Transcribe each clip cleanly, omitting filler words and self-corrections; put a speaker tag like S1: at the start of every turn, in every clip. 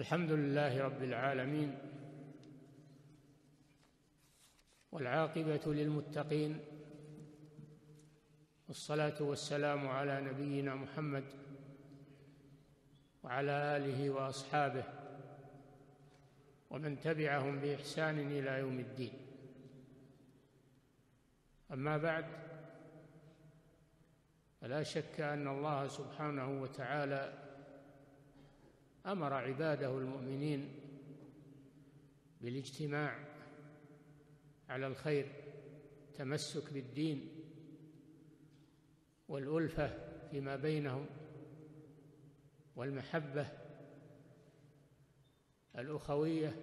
S1: الحمد لله رب العالمين، والعاقبة للمتقين، والصلاة والسلام على نبينا محمد وعلى آله وأصحابه ومن تبعهم بإحسان إلى يوم الدين. أما بعد، فلا شك أن الله سبحانه وتعالى أمر عباده المؤمنين بالاجتماع على الخير، التمسك بالدين والألفة فيما بينهم والمحبة الأخوية،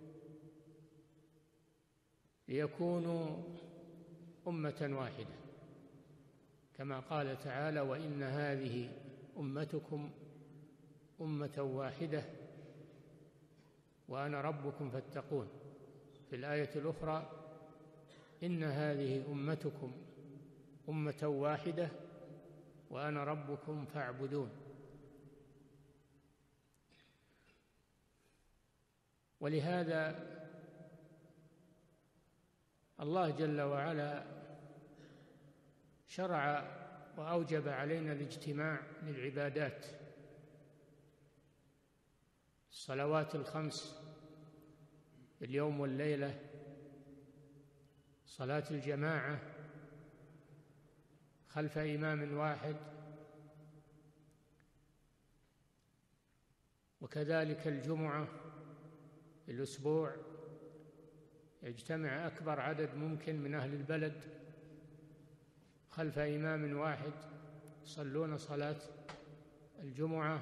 S1: ليكونوا أمة واحدة، كما قال تعالى: وإن هذه أمتكم أمة واحدة وأنا ربكم فاتقون. في الآية الأخرى: إن هذه أمتكم أمة واحدة وأنا ربكم فاعبدون. ولهذا الله جل وعلا شرع وأوجب علينا الاجتماع للعبادات، الصلوات الخمس اليوم والليلة، صلاة الجماعة خلف إمام واحد، وكذلك الجمعة في الأسبوع يجتمع أكبر عدد ممكن من أهل البلد خلف إمام واحد يصلون صلاة الجمعة.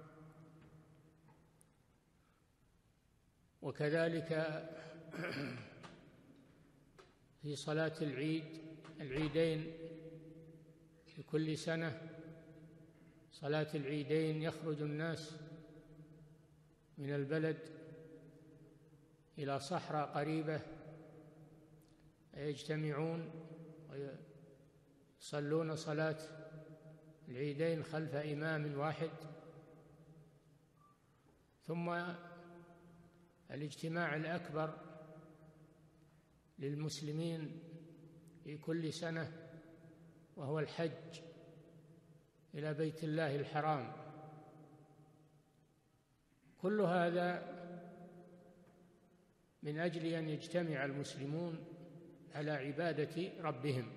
S1: وكذلك في صلاة العيدين في كل سنة، صلاة العيدين يخرج الناس من البلد إلى صحراء قريبة، يجتمعون ويصلون صلاة العيدين خلف إمام واحد. ثم الاجتماع الأكبر للمسلمين في كل سنة وهو الحج إلى بيت الله الحرام. كل هذا من أجل أن يجتمع المسلمون على عبادة ربهم،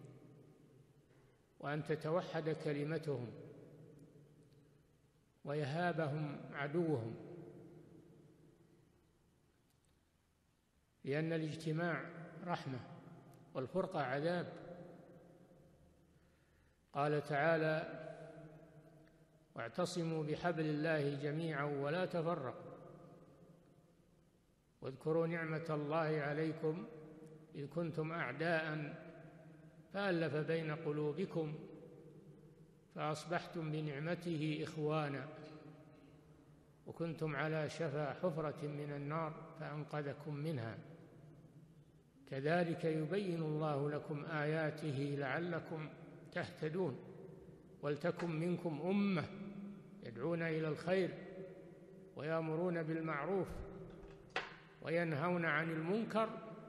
S1: وأن تتوحد كلمتهم ويهابهم عدوهم، لأن الاجتماع رحمة والفرقة عذاب. قال تعالى: واعتصموا بحبل الله جميعا ولا تفرقوا واذكروا نعمة الله عليكم إذ كنتم أعداء فألف بين قلوبكم فأصبحتم بنعمته إخوانا وكنتم على شفا حفرة من النار فأنقذكم منها كذلك يبين الله لكم آياته لعلكم تهتدون ولتكن منكم أمة يدعون إلى الخير ويأمرون بالمعروف وينهون عن المنكر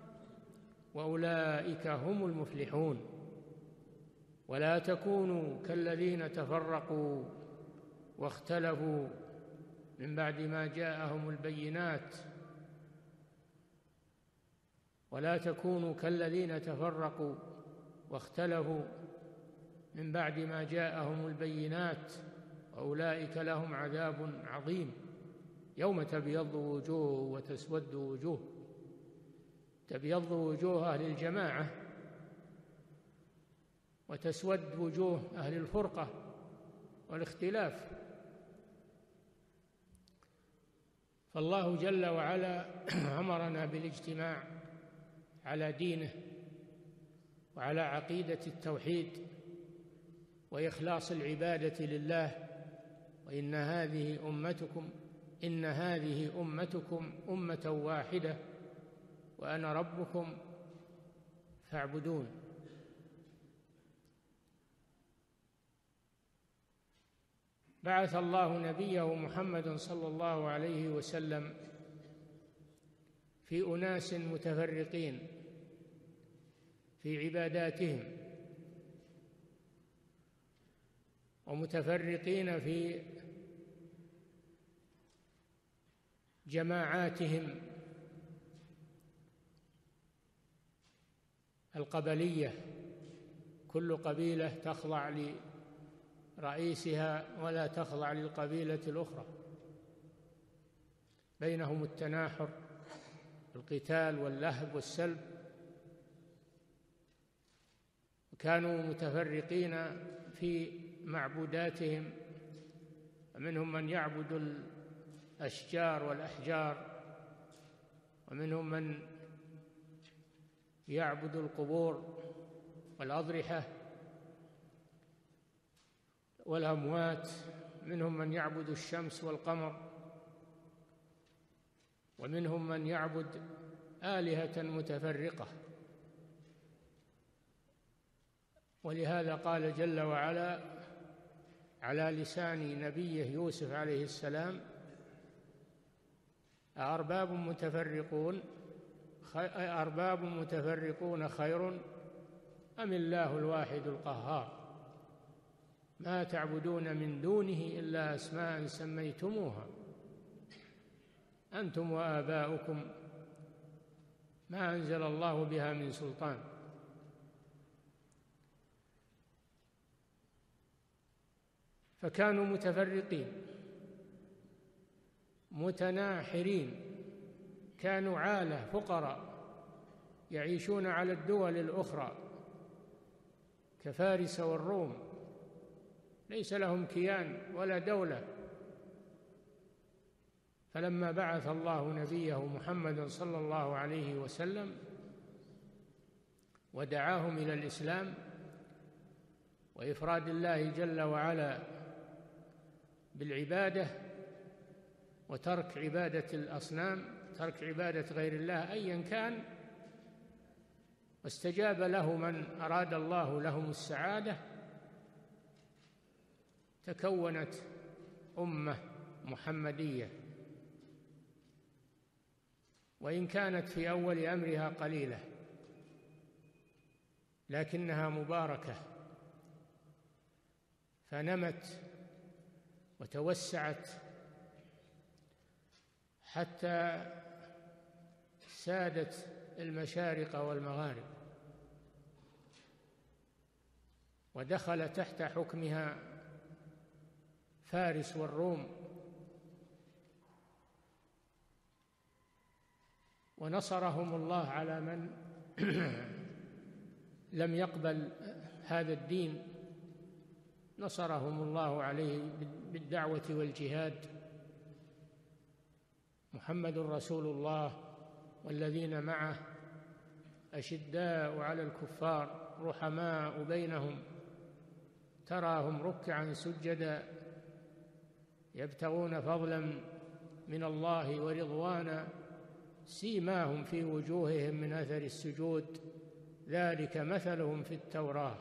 S1: وأولئك هم المفلحون. ولا تكونوا كالذين تفرقوا واختلفوا من بعد ما جاءهم البينات، ولا تكونوا كالذين تفرقوا واختلفوا من بعد ما جاءهم البينات وأولئك لهم عذاب عظيم. يوم تبيض وجوه وتسود وجوه، تبيض وجوه أهل الجماعة وتسود وجوه أهل الفرقة والاختلاف. فالله جل وعلا أمرنا بالاجتماع على دينه وعلى عقيدة التوحيد وإخلاص العبادة لله. وإن هذه أمتكم أمة واحدة وأنا ربكم فاعبدون. بعث الله نبيه محمد صلى الله عليه وسلم في أناس متفرقين في عباداتهم ومتفرقين في جماعاتهم القبلية، كل قبيلة تخضع لرئيسها ولا تخضع للقبيلة الأخرى، بينهم التناحر، القتال واللهب والسلب، كانوا متفرقين في معبوداتهم، ومنهم من يعبد الأشجار والأحجار، ومنهم من يعبد القبور والأضرحة والأموات، منهم من يعبد الشمس والقمر، ومنهم من يعبد آلهة متفرقة. ولهذا قال جل وعلا على لسان نبيه يوسف عليه السلام: أأرباب متفرقون خير أم الله الواحد القهار ما تعبدون من دونه إلا أسماء سميتموها أنتم وآباؤكم ما أنزل الله بها من سلطان. فكانوا متفرقين متناحرين، كانوا عالة فقراء يعيشون على الدول الأخرى كفارس والروم، ليس لهم كيان ولا دولة. فلما بعث الله نبيه محمد صلى الله عليه وسلم ودعاهم إلى الإسلام وإفراد الله جل وعلا بالعبادة وترك عبادة الأصنام، ترك عبادة غير الله أيا كان، واستجاب له من أراد الله لهم السعادة، تكونت أمة محمدية، وإن كانت في أول أمرها قليلة لكنها مباركة، فنمت وتوسعت حتى سادت المشارق والمغارب، ودخل تحت حكمها فارس والروم، ونصرهم الله على من لم يقبل هذا الدين، نصرهم الله عليه بالدعوة والجهاد. محمد رسول الله والذين معه أشداء على الكفار رحماء بينهم، تراهم ركعا سجدا يبتغون فضلا من الله ورضوانا، سيماهم في وجوههم من أثر السجود، ذلك مثلهم في التوراة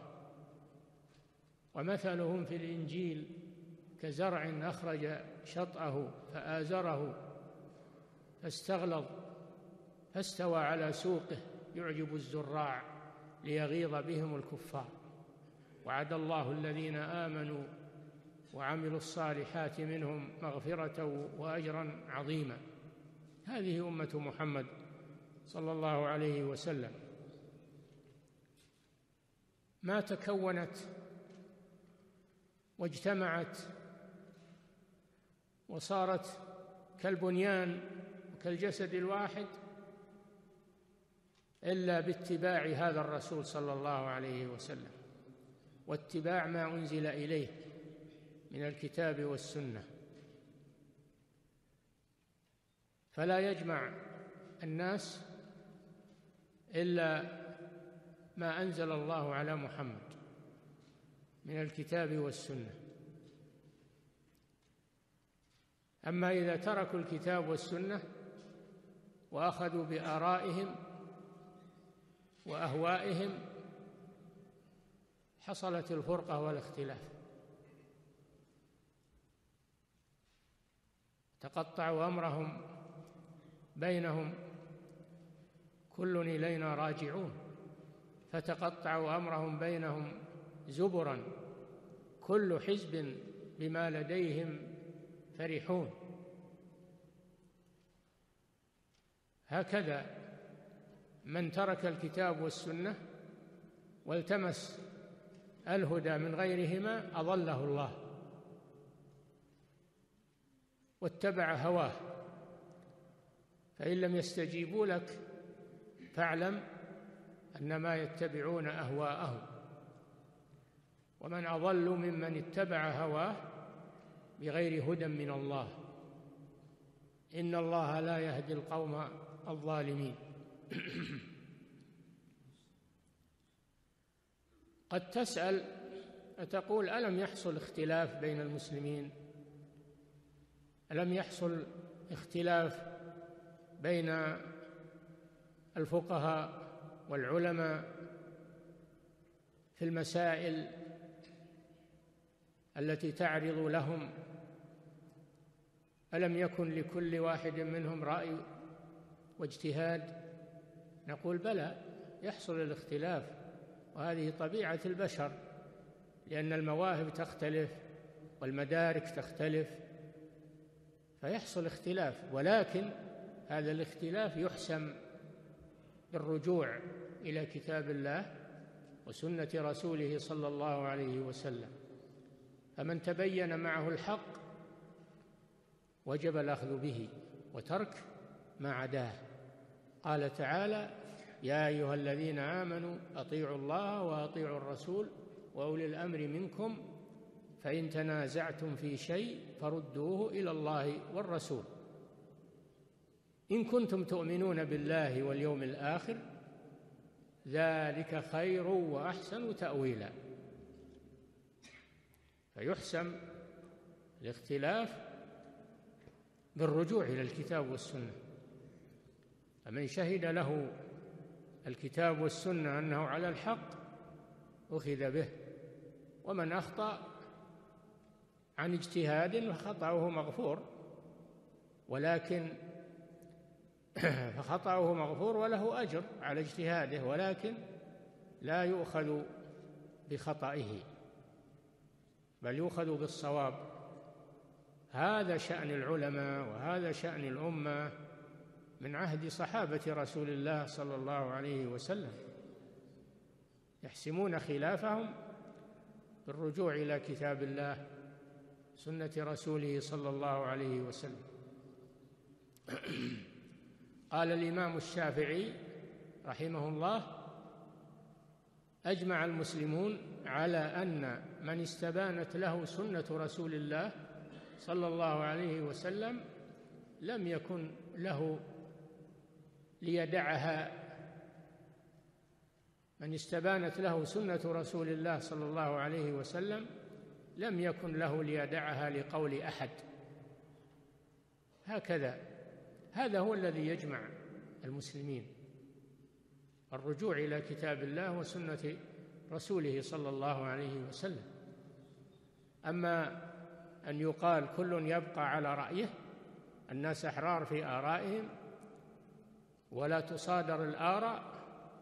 S1: ومثلهم في الإنجيل كزرع أخرج شطأه فآزره فاستغلظ فاستوى على سوقه يعجب الزراع ليغيظ بهم الكفار. وعد الله الذين آمنوا وعملوا الصالحات منهم مغفرة وأجرا عظيما. هذه أمة محمد صلى الله عليه وسلم، ما تكونت واجتمعت وصارت كالبنيان وكالجسد الواحد إلا باتباع هذا الرسول صلى الله عليه وسلم، واتباع ما أنزل إليه من الكتاب والسنة. فلا يجمع الناس إلا ما أنزل الله على محمد من الكتاب والسنة. أما إذا تركوا الكتاب والسنة وأخذوا بآرائهم وأهوائهم حصلت الفرقة والاختلاف. تقطعوا أمرهم بينهم كل إلينا راجعون، فتقطعوا أمرهم بينهم زبرا كل حزب بما لديهم فرحون. هكذا من ترك الكتاب والسنة والتمس الهدى من غيرهما أضله الله واتبع هواه. فإن لم يستجيبوا لك فاعلم أنما يتبعون أهواءهم، ومن أضل ممن اتبع هواه بغير هدى من الله، إن الله لا يهدي القوم الظالمين. قد تسأل فتقول: ألم يحصل اختلاف بين المسلمين؟ ألم يحصل اختلاف بين الفقهاء والعلماء في المسائل التي تعرض لهم؟ ألم يكن لكل واحد منهم رأي واجتهاد؟ نقول: بلى، يحصل الاختلاف، وهذه طبيعة البشر، لأن المواهب تختلف والمدارك تختلف، فيحصل اختلاف، ولكن هذا الاختلاف يحسم بالرجوع إلى كتاب الله وسنة رسوله صلى الله عليه وسلم. فمن تبين معه الحق وجب الأخذ به وترك ما عداه. قال تعالى: يا أيها الذين آمنوا أطيعوا الله وأطيعوا الرسول وأولي الأمر منكم فإن تنازعتم في شيء فردوه إلى الله والرسول إن كنتم تؤمنون بالله واليوم الآخر ذلك خير وأحسن تأويلا. فيحسم الاختلاف بالرجوع إلى الكتاب والسنة. فمن شهد له الكتاب والسنة أنه على الحق أخذ به، ومن أخطأ عن اجتهاد فخطأه مغفور، ولكن فخطأه مغفور وله أجر على اجتهاده، ولكن لا يؤخذ بخطئه بل يؤخذ بالصواب. هذا شأن العلماء وهذا شأن الأمة من عهد صحابة رسول الله صلى الله عليه وسلم، يحسمون خلافهم بالرجوع إلى كتاب الله سنة رسوله صلى الله عليه وسلم. قال الإمام الشافعي رحمه الله: أجمع المسلمون على أن من استبانت له سنة رسول الله صلى الله عليه وسلم لم يكن له ليدعها. من استبانت له سنة رسول الله صلى الله عليه وسلم لم يكن له ليدعها لقول أحد. هكذا، هذا هو الذي يجمع المسلمين، الرجوع إلى كتاب الله وسنة رسوله صلى الله عليه وسلم. أما أن يقال كل يبقى على رأيه، الناس أحرار في آرائهم ولا تصادر الآراء،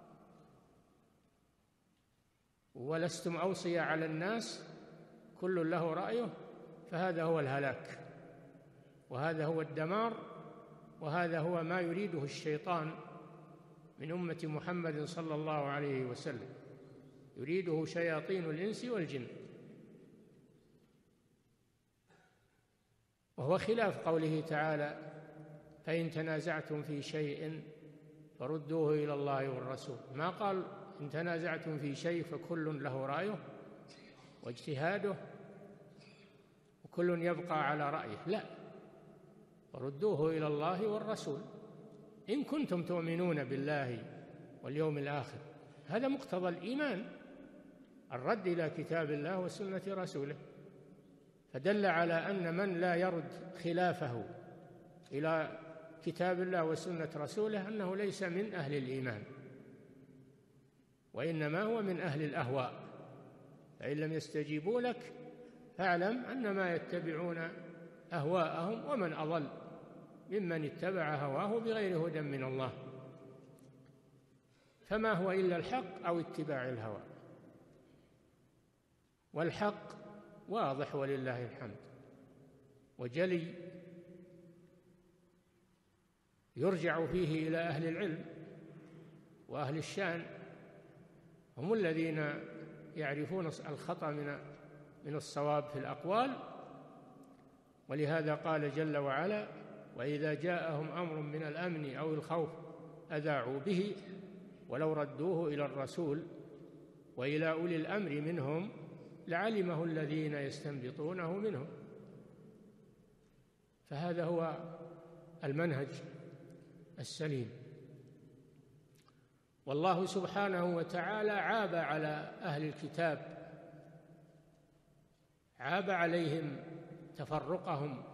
S1: ولستم أوصية على الناس، كل له رأيه، فهذا هو الهلاك، وهذا هو الدمار، وهذا هو ما يريده الشيطان من أمة محمد صلى الله عليه وسلم، يريده شياطين الإنس والجن، وهو خلاف قوله تعالى: فإن تنازعتم في شيء فردوه إلى الله والرسول. ما قال إن تنازعتم في شيء فكل له رأيه واجتهاده وكل يبقى على رأيه، لا، فردوه إلى الله والرسول إن كنتم تؤمنون بالله واليوم الآخر. هذا مقتضى الإيمان، الرد إلى كتاب الله وسنة رسوله، فدل على أن من لا يرد خلافه إلى كتاب الله وسنة رسوله أنه ليس من أهل الإيمان، وإنما هو من أهل الأهواء. فإن لم يستجيبوا لك فاعلم أنما يتبعون أهواءهم، ومن أضل ممن اتبع هواه بغير هدى من الله. فما هو إلا الحق أو اتباع الهوى، والحق واضح ولله الحمد وجلي، يرجع فيه إلى أهل العلم وأهل الشأن، هم الذين يعرفون الخطأ من الصواب في الأقوال. ولهذا قال جل وعلا: وإذا جاءهم أمر من الأمن أو الخوف أذاعوا به ولو ردوه إلى الرسول وإلى أولي الأمر منهم لعلمه الذين يستنبطونه منهم. فهذا هو المنهج السليم. والله سبحانه وتعالى عاب على أهل الكتاب، عاب عليهم تفرقهم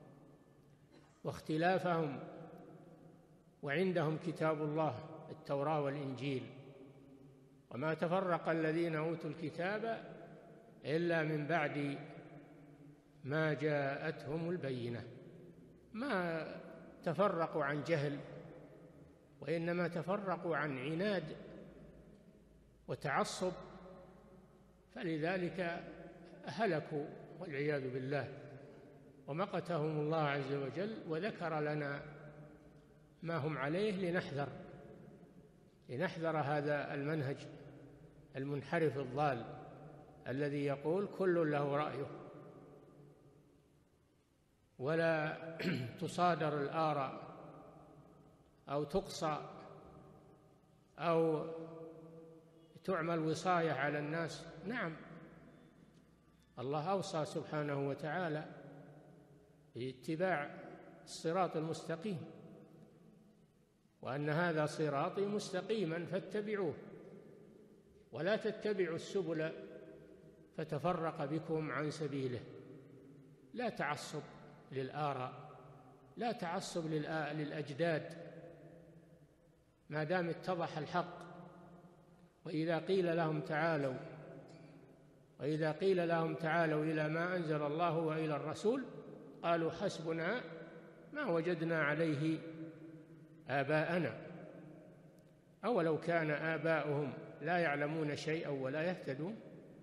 S1: واختلافهم، وعندهم كتاب الله التوراة والإنجيل، وما تفرق الذين أوتوا الكتاب إلا من بعد ما جاءتهم البينة. ما تفرقوا عن جهل، وإنما تفرقوا عن عناد وتعصب، فلذلك هلكوا والعياذ بالله، ومقتهم الله عز وجل وذكر لنا ما هم عليه لنحذر هذا المنهج المنحرف الضال الذي يقول كل له رأيه، ولا تصادر الآراء أو تقصى أو تعمل وصاية على الناس. نعم، الله أوصى سبحانه وتعالى باتباع الصراط المستقيم، وأن هذا صراطي مستقيما فاتبعوه ولا تتبعوا السبل فتفرق بكم عن سبيله. لا تعصب للآراء، لا تعصب للأجداد، ما دام اتضح الحق. وإذا قيل لهم تعالوا إلى ما أنزل الله وإلى الرسول قالوا حسبنا ما وجدنا عليه آباءنا، أولو كان آباؤهم لا يعلمون شيئا ولا يهتدون.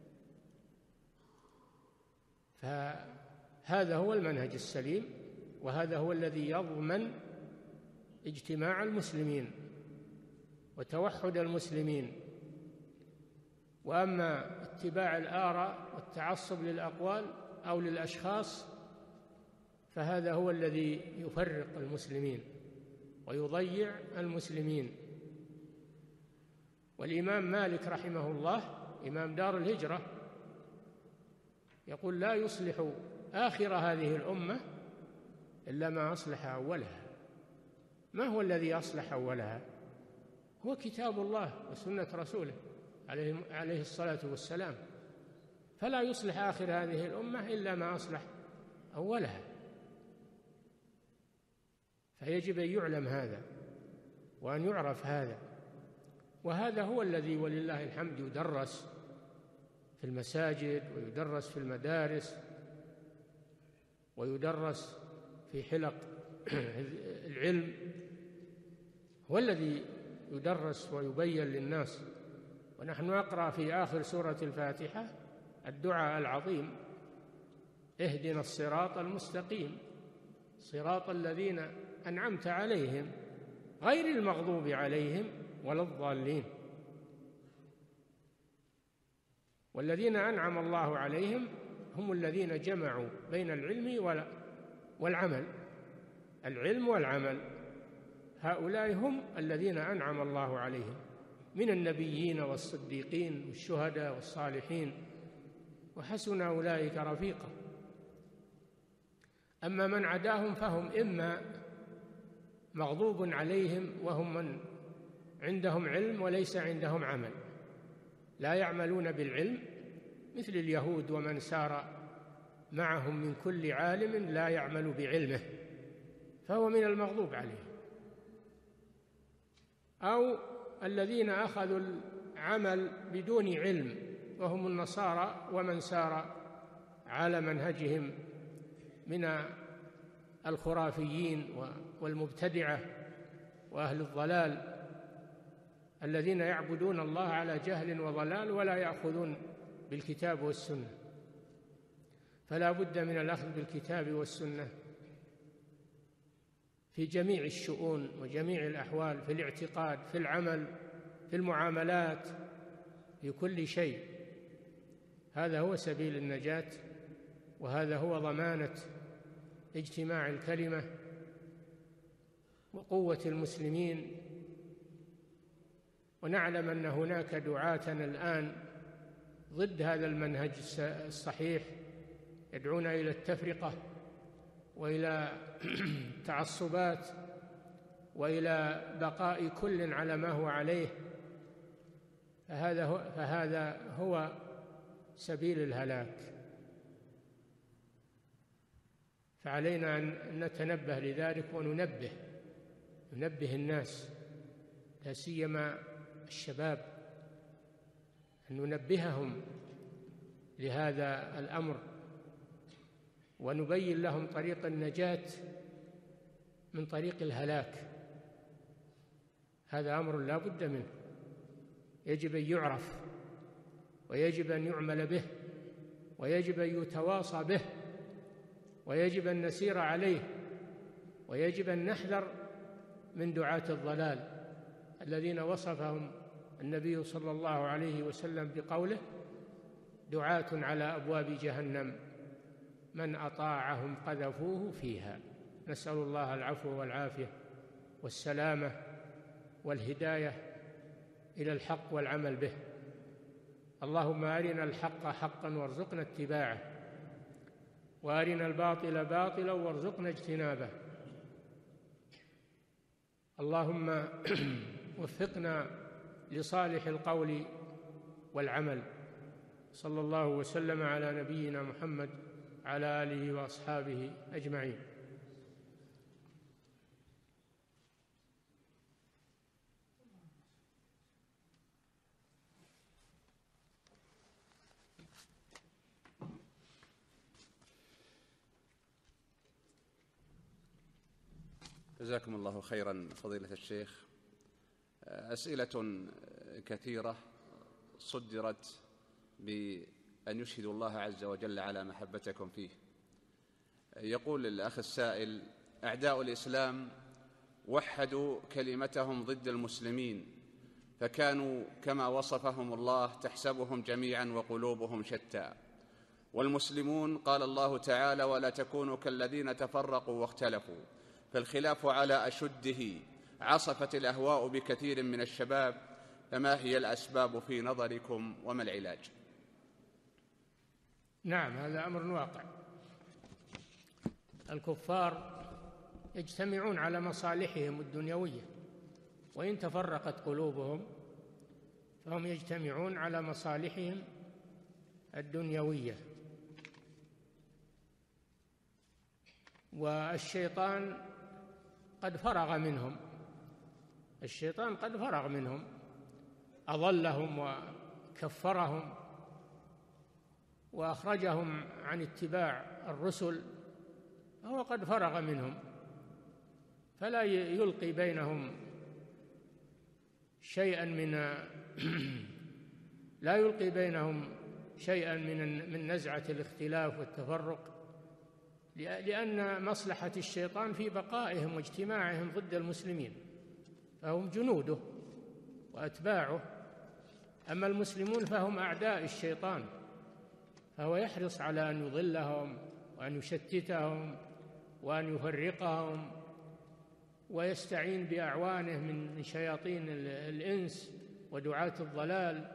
S1: فهذا هو المنهج السليم، وهذا هو الذي يضمن اجتماع المسلمين وتوحد المسلمين. وأما اتباع الآراء والتعصب للأقوال أو للأشخاص فهذا هو الذي يفرق المسلمين ويضيع المسلمين. والإمام مالك رحمه الله إمام دار الهجرة يقول: لا يصلح آخر هذه الأمة إلا ما أصلح أولها. ما هو الذي أصلح أولها؟ هو كتاب الله وسنة رسوله عليه الصلاة والسلام. فلا يصلح آخر هذه الأمة إلا ما أصلح أولها. فيجب أن يعلم هذا وأن يعرف هذا، وهذا هو الذي ولله الحمد يدرس في المساجد ويدرس في المدارس ويدرس في حلق العلم، هو الذي يدرس ويبين للناس. ونحن نقرأ في آخر سورة الفاتحة الدعاء العظيم: اهدنا الصراط المستقيم صراط الذين أنعمت عليهم غير المغضوب عليهم ولا الضالين. والذين أنعم الله عليهم هم الذين جمعوا بين العلم والعمل، العلم والعمل، هؤلاء هم الذين أنعم الله عليهم من النبيين والصديقين والشهداء والصالحين، وحسن أولئك رفيقا. أما من عداهم فهم إما مغضوب عليهم وهم من عندهم علم وليس عندهم عمل، لا يعملون بالعلم مثل اليهود ومن سار معهم من كل عالم لا يعمل بعلمه، فهو من المغضوب عليهم. أو الذين أخذوا العمل بدون علم وهم النصارى ومن سار على منهجهم من الخرافيين والمبتدعة وأهل الضلال الذين يعبدون الله على جهل وضلال ولا يأخذون بالكتاب والسنة. فلا بد من الأخذ بالكتاب والسنة في جميع الشؤون وجميع الأحوال، في الاعتقاد، في العمل، في المعاملات، في كل شيء. هذا هو سبيل النجاة، وهذا هو ضمانة اجتماع الكلمة وقوة المسلمين. ونعلم أن هناك دعاة الآن ضد هذا المنهج الصحيح، يدعون إلى التفرقة وإلى التعصبات وإلى بقاء كل على ما هو عليه، فهذا هو سبيل الهلاك. فعلينا أن نتنبه لذلك وننبه الناس، لا سيما الشباب، أن ننبههم لهذا الأمر ونبين لهم طريق النجاة من طريق الهلاك. هذا أمر لا بد منه، يجب أن يعرف ويجب أن يعمل به ويجب أن يتواصى به ويجب أن نسير عليه، ويجب أن نحذر من دعاة الضلال الذين وصفهم النبي صلى الله عليه وسلم بقوله: دعاة على أبواب جهنم من أطاعهم قذفوه فيها. نسأل الله العفو والعافية والسلامة والهداية إلى الحق والعمل به. اللهم أرنا الحق حقا وارزقنا اتباعه، وأرنا الباطل باطلا وارزقنا اجتنابه. اللهم وفقنا لصالح القول والعمل. صلى الله وسلم على نبينا محمد على آله وأصحابه أجمعين.
S2: جزاكم الله خيرا فضيلة الشيخ. أسئلة كثيرة صدرت بأن يشهدوا الله عز وجل على محبتكم فيه. يقول الأخ السائل: أعداء الإسلام وحدوا كلمتهم ضد المسلمين، فكانوا كما وصفهم الله تحسبهم جميعا وقلوبهم شتى، والمسلمون قال الله تعالى: ولا تكونوا كالذين تفرقوا واختلفوا. فالخلاف على أشده عصفت الأهواء بكثير من الشباب، فما هي الأسباب في نظركم وما العلاج؟
S1: نعم، هذا أمر واقع. الكفار يجتمعون على مصالحهم الدنيوية، وإن تفرقت قلوبهم فهم يجتمعون على مصالحهم الدنيوية. والشيطان قد فرغ منهم، أضلهم وكفرهم وأخرجهم عن اتباع الرسل، فهو قد فرغ منهم، فلا يلقي بينهم شيئا من نزعة الاختلاف والتفرق، لأن مصلحة الشيطان في بقائهم واجتماعهم ضد المسلمين، فهم جنوده وأتباعه. أما المسلمون فهم أعداء الشيطان، فهو يحرص على أن يضلهم وأن يشتتهم وأن يفرقهم، ويستعين بأعوانه من شياطين الإنس ودعاة الضلال.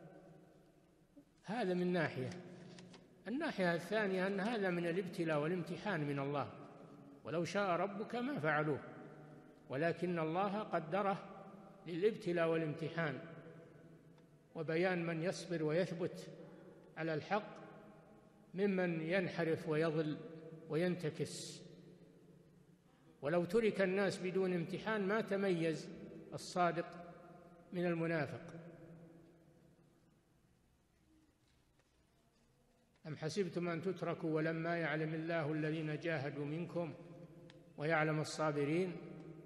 S1: هذا من ناحية. الناحية الثانية أن هذا من الابتلاء والامتحان من الله، ولو شاء ربك ما فعلوه، ولكن الله قدره للابتلاء والامتحان وبيان من يصبر ويثبت على الحق ممن ينحرف ويضل وينتكس. ولو ترك الناس بدون امتحان ما تميز الصادق من المنافق. أم حسبتم أن تتركوا ولما يعلم الله الذين جاهدوا منكم ويعلم الصابرين.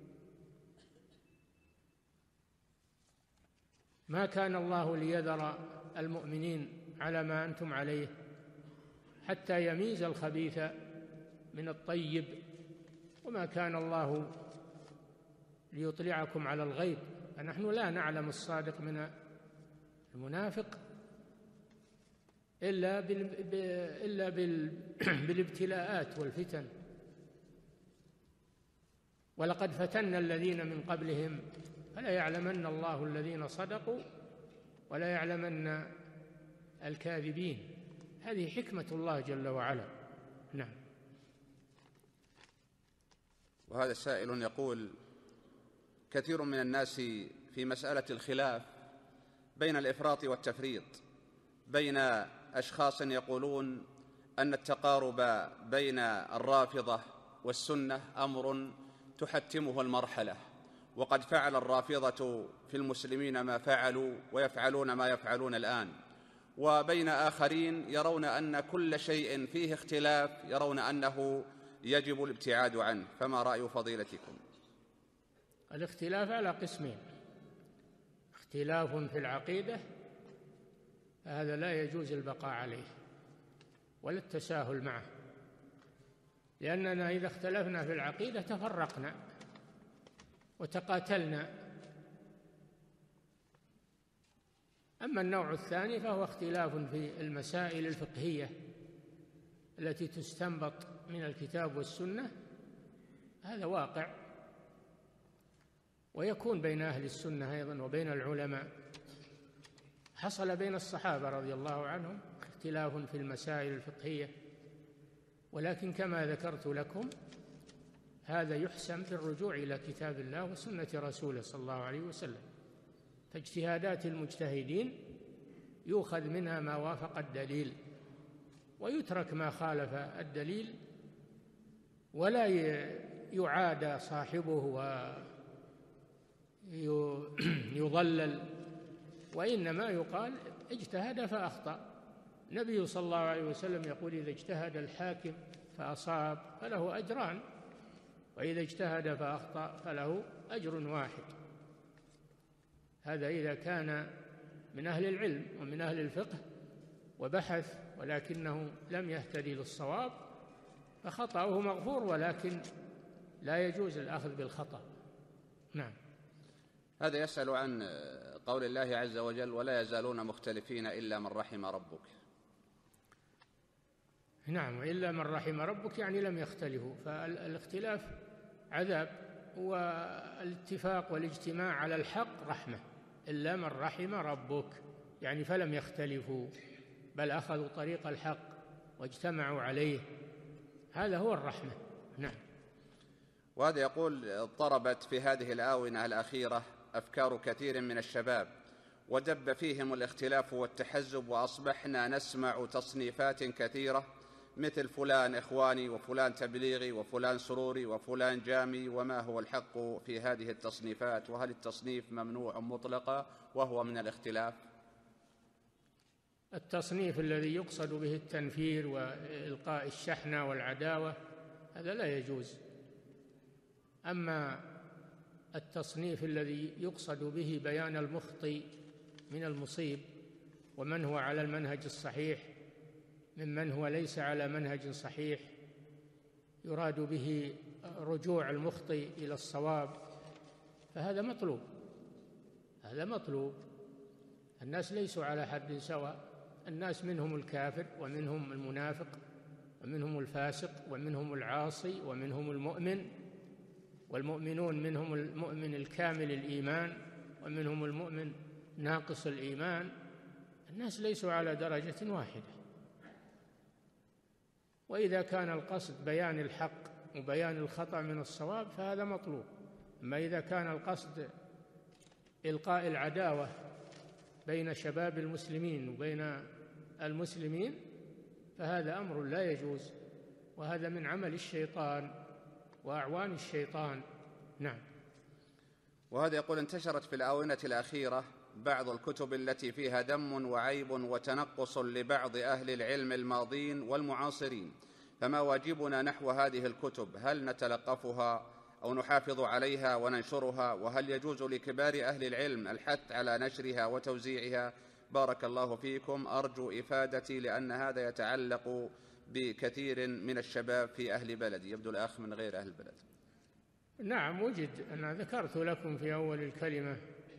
S1: ما كان الله ليذر المؤمنين على ما أنتم عليه حتى يميز الخبيث من الطيب، وما كان الله ليطلعكم على الغيب، فنحن لا نعلم الصادق من المنافق إلا بالابتلاءات والفتن. ولقد فتنا الذين من قبلهم فلا يعلمن الله الذين صدقوا ولا يعلمن الكاذبين. هذه حكمة الله جل وعلا. نعم.
S2: وهذا السائل يقول: كثير من الناس في مسألة الخلاف بين الإفراط والتفريط، بين أشخاص يقولون أن التقارب بين الرافضة والسنة أمر تحتمه المرحلة، وقد فعل الرافضة في المسلمين ما فعلوا ويفعلون ما يفعلون الآن، وبين آخرين يرون أن كل شيء فيه اختلاف يرون أنه يجب الابتعاد عنه، فما رأي فضيلتكم؟
S1: الاختلاف على قسمين: اختلاف في العقيدة، هذا لا يجوز البقاء عليه ولا التساهل معه، لأننا إذا اختلفنا في العقيدة تفرقنا وتقاتلنا. أما النوع الثاني فهو اختلاف في المسائل الفقهية التي تستنبط من الكتاب والسنة، هذا واقع ويكون بين أهل السنة أيضا وبين العلماء. حصل بين الصحابة رضي الله عنهم اختلاف في المسائل الفقهية، ولكن كما ذكرت لكم هذا يحسم بالرجوع إلى كتاب الله وسنة رسوله صلى الله عليه وسلم. فاجتهادات المجتهدين يؤخذ منها ما وافق الدليل ويترك ما خالف الدليل، ولا يعادى صاحبه ويضلل، وإنما يقال اجتهد فأخطأ. النبي صلى الله عليه وسلم يقول: إذا اجتهد الحاكم فأصاب فله أجران، وإذا اجتهد فأخطأ فله أجر واحد. هذا إذا كان من أهل العلم ومن أهل الفقه وبحث ولكنه لم يهتدي للصواب فخطأه مغفور، ولكن لا يجوز الأخذ بالخطأ. نعم.
S2: هذا يسأل عن قول الله عز وجل: ولا يزالون مختلفين إلا من رحم ربك.
S1: نعم، إلا من رحم ربك يعني لم يختلفوا، فالاختلاف عذاب، والاتفاق والاجتماع على الحق رحمة. إلا من رحم ربك يعني فلم يختلفوا بل أخذوا طريق الحق واجتمعوا عليه، هذا هو الرحمة. نعم.
S2: وهذا يقول: اضطربت في هذه الآونة الأخيرة أفكار كثير من الشباب ودب فيهم الاختلاف والتحزب، وأصبحنا نسمع تصنيفات كثيرة مثل فلان إخواني وفلان تبليغي وفلان سروري وفلان جامي. وما هو الحق في هذه التصنيفات؟ وهل التصنيف ممنوع مطلقا وهو من الاختلاف؟
S1: التصنيف الذي يقصد به التنفير وإلقاء الشحنة والعداوة هذا لا يجوز. أما التصنيف الذي يقصد به بيان المخطئ من المصيب ومن هو على المنهج الصحيح ممن هو ليس على منهج صحيح، يراد به رجوع المخطئ إلى الصواب، فهذا مطلوب. هذا مطلوب. الناس ليسوا على حد سواء، الناس منهم الكافر ومنهم المنافق ومنهم الفاسق ومنهم العاصي ومنهم المؤمن، والمؤمنون منهم المؤمن الكامل الإيمان ومنهم المؤمن ناقص الإيمان. الناس ليسوا على درجة واحدة. وإذا كان القصد بيان الحق وبيان الخطأ من الصواب فهذا مطلوب. أما إذا كان القصد إلقاء العداوة بين شباب المسلمين وبين المسلمين فهذا أمر لا يجوز، وهذا من عمل الشيطان وأعوان الشيطان. نعم.
S2: وهذا يقول: انتشرت في الآونة الأخيرة بعض الكتب التي فيها ذم وعيب وتنقص لبعض أهل العلم الماضين والمعاصرين، فما واجبنا نحو هذه الكتب؟ هل نتلقفها أو نحافظ عليها وننشرها؟ وهل يجوز لكبار أهل العلم الحث على نشرها وتوزيعها؟ بارك الله فيكم، أرجو إفادتي لأن هذا يتعلق بكثير من الشباب في أهل بلدي. يبدو الأخ من غير أهل البلد.
S1: نعم، وجد. أنا ذكرت لكم في أول الكلمة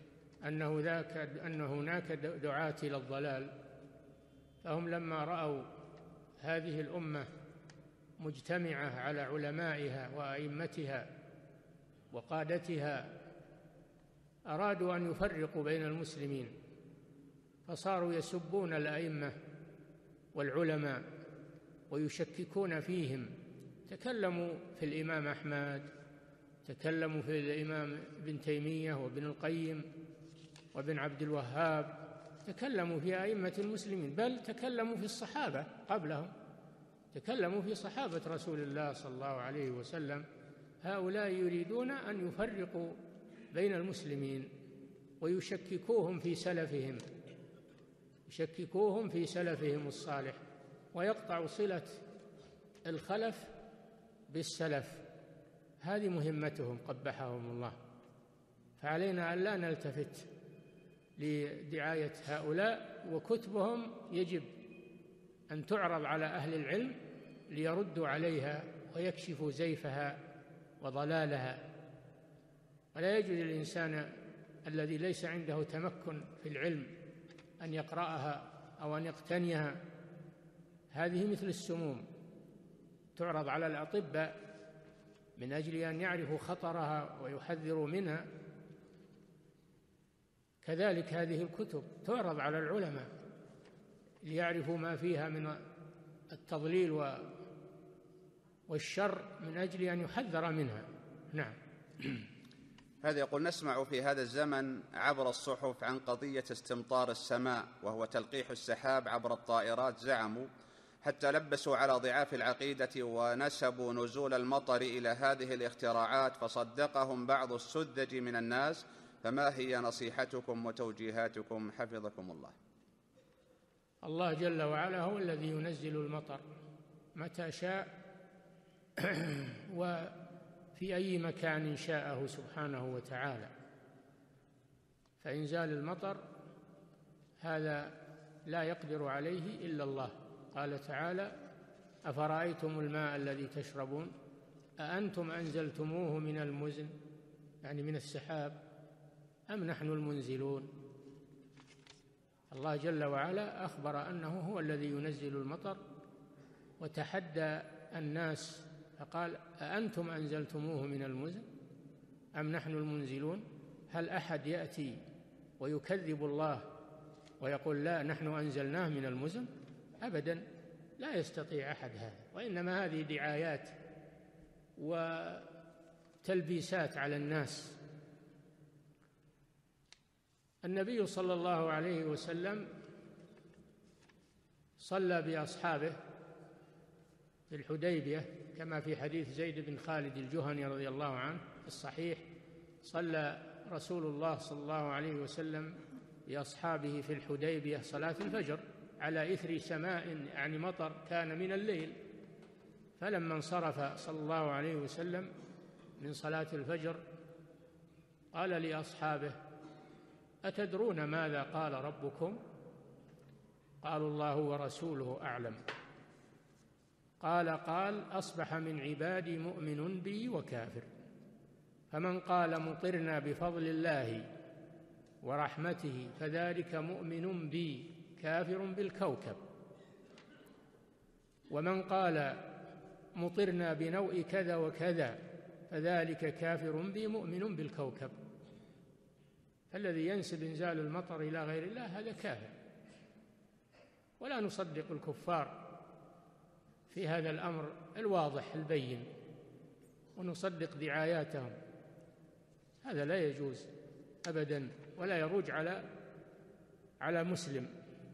S1: أن هناك دعاة إلى الضلال، فهم لما رأوا هذه الأمة مجتمعة على علمائها وأئمتها وقادتها أرادوا أن يفرقوا بين المسلمين، فصاروا يسبون الأئمة والعلماء ويشككون فيهم. تكلموا في الإمام أحمد، تكلموا في الإمام ابن تيمية وابن القيم وابن عبد الوهاب، تكلموا في أئمة المسلمين، بل تكلموا في الصحابة قبلهم، تكلموا في صحابة رسول الله صلى الله عليه وسلم. هؤلاء يريدون أن يفرقوا بين المسلمين ويشككوهم في سلفهم، يشككوهم في سلفهم الصالح، ويقطع صلة الخلف بالسلف. هذه مهمتهم قبحهم الله. فعلينا أن لا نلتفت لدعاية هؤلاء، وكتبهم يجب أن تعرض على أهل العلم ليردوا عليها ويكشفوا زيفها وضلالها. ولا يجوز للإنسان الذي ليس عنده تمكن في العلم أن يقرأها أو أن يقتنيها. هذه مثل السموم، تعرض على الأطباء من أجل أن يعرفوا خطرها ويحذروا منها. كذلك هذه الكتب تعرض على العلماء ليعرفوا ما فيها من التضليل والشر من أجل أن يحذر منها. نعم.
S2: هذا يقول: نسمع في هذا الزمن عبر الصحف عن قضية استمطار السماء، وهو تلقيح السحاب عبر الطائرات. زعموا حتى لبسوا على ضعاف العقيدة ونسبوا نزول المطر إلى هذه الاختراعات، فصدقهم بعض السذج من الناس. فما هي نصيحتكم وتوجيهاتكم حفظكم الله؟
S1: الله جل وعلا هو الذي ينزل المطر متى شاء وفي أي مكان شاءه سبحانه وتعالى. فإنزال المطر هذا لا يقدر عليه إلا الله. قال تعالى: أفرأيتم الماء الذي تشربون أأنتم أنزلتموه من المزن، يعني من السحاب، أم نحن المنزلون؟ الله جل وعلا أخبر أنه هو الذي ينزل المطر، وتحدى الناس فقال: أأنتم أنزلتموه من المزن أم نحن المنزلون؟ هل أحد يأتي ويكذب الله ويقول لا نحن أنزلناه من المزن؟ أبدا، لا يستطيع أحد هذا. وإنما هذه دعايات وتلبيسات على الناس. النبي صلى الله عليه وسلم صلى بأصحابه في الحديبية كما في حديث زيد بن خالد الجهني رضي الله عنه في الصحيح. صلى رسول الله صلى الله عليه وسلم بأصحابه في الحديبية صلاة الفجر على إثر سماء، يعني مطر كان من الليل. فلما انصرف صلى الله عليه وسلم من صلاة الفجر قال لأصحابه: أتدرون ماذا قال ربكم؟ قالوا: الله ورسوله أعلم. قال: أصبح من عبادي مؤمن بي وكافر، فمن قال مطرنا بفضل الله ورحمته فذلك مؤمن بي كافر بالكوكب، ومن قال مطرنا بنوء كذا وكذا فذلك كافر بي مؤمن بالكوكب. فالذي ينسب إنزال المطر إلى غير الله هذا كافر، ولا نصدق الكفار في هذا الأمر الواضح البين ونصدق دعاياتهم. هذا لا يجوز أبدا، ولا يروج على مسلم.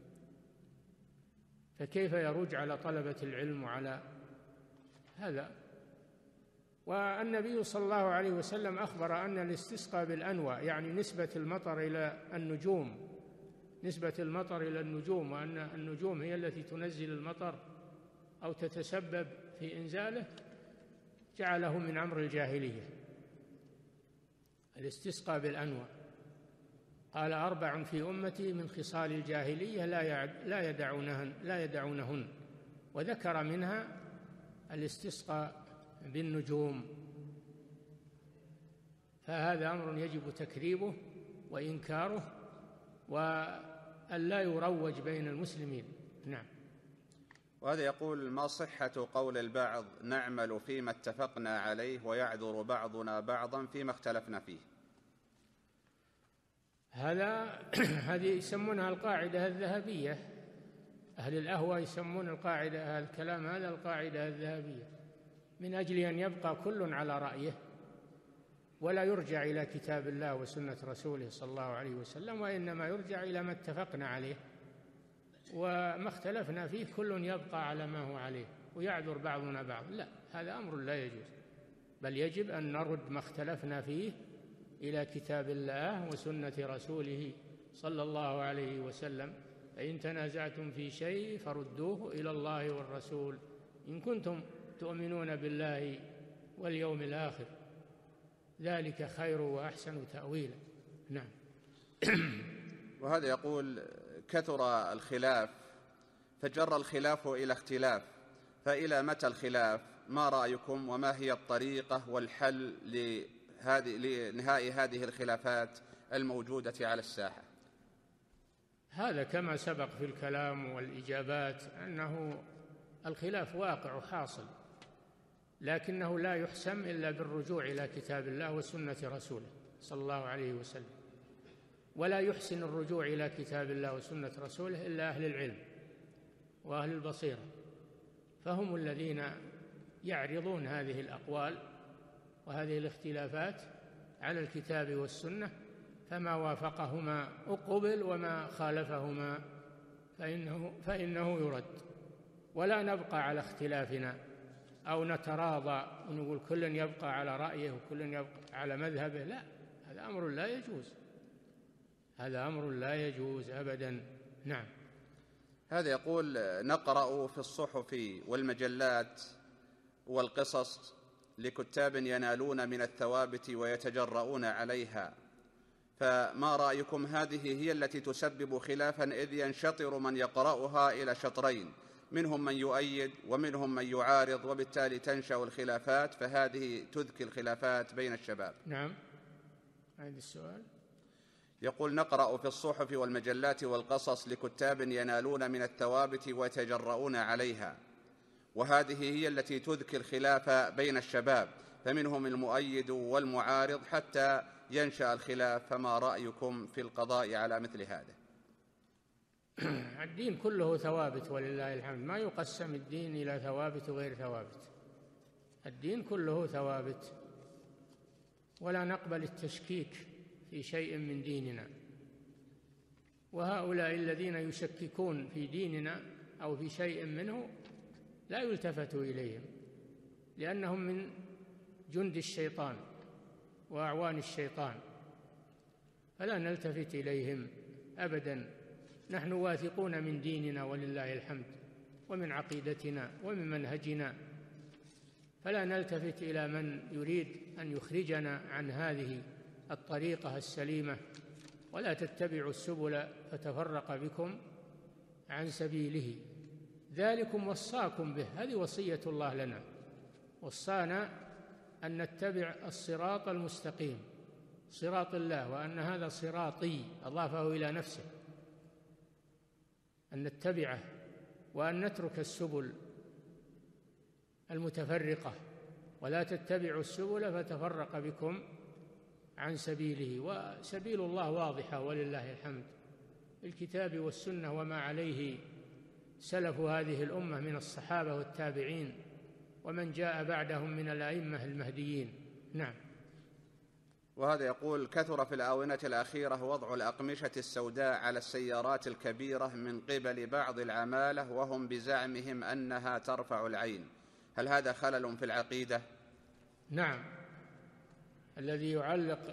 S1: فكيف يروج على طلبة العلم وعلى هذا؟ والنبي صلى الله عليه وسلم أخبر أن الاستسقاء بالأنواء، يعني نسبة المطر إلى النجوم، نسبة المطر إلى النجوم، وأن النجوم هي التي تنزل المطر، أو تتسبب في إنزاله جعله من أمر الجاهلية. الاستسقاء بالأنواع، قال 4 في أمتي من خصال الجاهلية لا يدعونهن، وذكر منها الاستسقاء بالنجوم، فهذا أمر يجب تكذيبه وإنكاره وأن لا يروج بين المسلمين. نعم.
S2: وهذا يقول: ما صحة قول البعض نعمل فيما اتفقنا عليه ويعذر بعضنا بعضا فيما اختلفنا فيه؟
S1: هذه يسمونها القاعدة الذهبية. أهل الأهوى يسمون القاعدة، الكلام هذا القاعدة الذهبية، من أجل أن يبقى كل على رأيه ولا يرجع إلى كتاب الله وسنة رسوله صلى الله عليه وسلم، وإنما يرجع إلى ما اتفقنا عليه، وما اختلفنا فيه كل يبقى على ما هو عليه ويعذر بعضنا بعض. لا، هذا أمر لا يجوز، بل يجب أن نرد ما اختلفنا فيه إلى كتاب الله وسنة رسوله صلى الله عليه وسلم. فإن تنازعتم في شيء فردوه إلى الله والرسول إن كنتم تؤمنون بالله واليوم الآخر، ذلك خير وأحسن تأويلا. نعم.
S2: وهذا يقول: كثر الخلاف فجر الخلاف إلى اختلاف، فإلى متى الخلاف؟ ما رأيكم وما هي الطريقة والحل لنهاء هذه الخلافات الموجودة على الساحة؟
S1: هذا كما سبق في الكلام والإجابات أنه الخلاف واقع وحاصل، لكنه لا يحسم إلا بالرجوع إلى كتاب الله وسنة رسوله صلى الله عليه وسلم، ولا يحسن الرجوع إلى كتاب الله وسنة رسوله إلا أهل العلم وأهل البصيرة، فهم الذين يعرضون هذه الأقوال وهذه الاختلافات على الكتاب والسنة، فما وافقهما أقبل وما خالفهما فإنه يرد. ولا نبقى على اختلافنا أو نتراضى ونقول كل يبقى على رأيه وكل يبقى على مذهبه، لا، هذا أمر لا يجوز، هذا أمر لا يجوز أبدا. نعم.
S2: هذا يقول: نقرأ في الصحف والمجلات والقصص لكتاب ينالون من الثوابت ويتجرؤون عليها، فما رأيكم؟ هذه هي التي تسبب خلافا، إذ ينشطر من يقرأها إلى شطرين، منهم من يؤيد ومنهم من يعارض، وبالتالي تنشأ الخلافات، فهذه تذكي الخلافات بين الشباب.
S1: نعم. هذا السؤال.
S2: يقول: نقرأ في الصحف والمجلات والقصص لكتاب ينالون من الثوابت ويتجرؤون عليها، وهذه هي التي تذكي الخلاف بين الشباب، فمنهم المؤيد والمعارض حتى ينشأ الخلاف، فما رأيكم في القضاء على مثل هذا؟
S1: الدين كله ثوابت ولله الحمد، ما يقسم الدين إلى ثوابت وغير ثوابت، الدين كله ثوابت، ولا نقبل التشكيك في شيء من ديننا. وهؤلاء الذين يشككون في ديننا أو في شيء منه لا يلتفت إليهم، لأنهم من جند الشيطان وأعوان الشيطان، فلا نلتفت إليهم أبدا. نحن واثقون من ديننا ولله الحمد، ومن عقيدتنا ومن منهجنا، فلا نلتفت إلى من يريد أن يخرجنا عن هذه الطريقة السليمة. ولا تتبعوا السبل فتفرق بكم عن سبيله، ذلكم وصاكم به، هذه وصية الله لنا، وصانا أن نتبع الصراط المستقيم، صراط الله، وأن هذا صراطي أضافه إلى نفسه، أن نتبعه وأن نترك السبل المتفرقة. ولا تتبعوا السبل فتفرق بكم عن سبيله، وسبيل الله واضحة ولله الحمد، الكتاب والسنة وما عليه سلف هذه الأمة من الصحابة والتابعين ومن جاء بعدهم من الأئمة المهديين. نعم.
S2: وهذا يقول: كثر في الآونة الأخيرة وضع الأقمشة السوداء على السيارات الكبيرة من قبل بعض العمالة، وهم بزعمهم أنها ترفع العين، هل هذا خلل في العقيدة؟
S1: نعم، الذي يعلق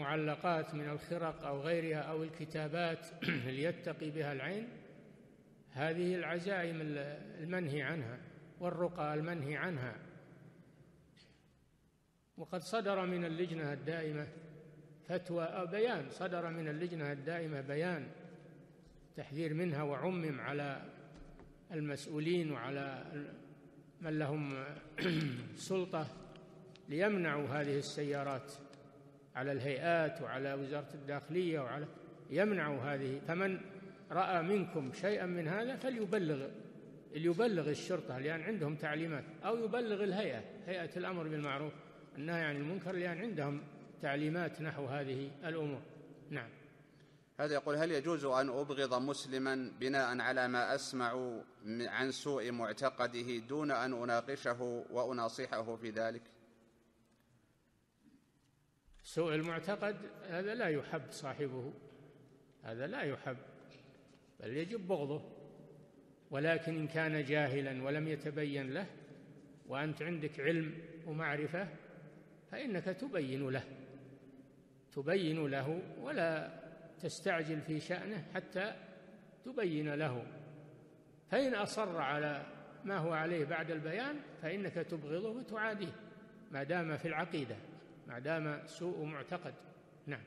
S1: المعلقات من الخرق أو غيرها أو الكتابات ليتقي بها العين، هذه العزائم المنهي عنها والرقى المنهي عنها. وقد صدر من اللجنة الدائمة فتوى بيان، صدر من اللجنة الدائمة بيان تحذير منها، وعمم على المسؤولين وعلى من لهم سلطة ليمنعوا هذه السيارات، على الهيئات وعلى وزارة الداخلية وعلى يمنعوا هذه. فمن رأى منكم شيئا من هذا فليبلغ الشرطة لأن عندهم تعليمات، أو يبلغ الهيئة، هيئة الأمر بالمعروف والنهي عن المنكر، لأن عندهم تعليمات نحو هذه الأمور. نعم.
S2: هذا يقول: هل يجوز أن أبغض مسلما بناء على ما أسمع عن سوء معتقده دون أن أناقشه وأناصحه في ذلك؟
S1: سوء المعتقد هذا لا يحب صاحبه، هذا لا يحب، بل يجب بغضه. ولكن إن كان جاهلا ولم يتبين له وأنت عندك علم ومعرفة فإنك تبين له ولا تستعجل في شأنه حتى تبين له. فإن أصر على ما هو عليه بعد البيان فإنك تبغضه وتعاديه، ما دام في العقيدة، ما دام سوء معتقد. نعم.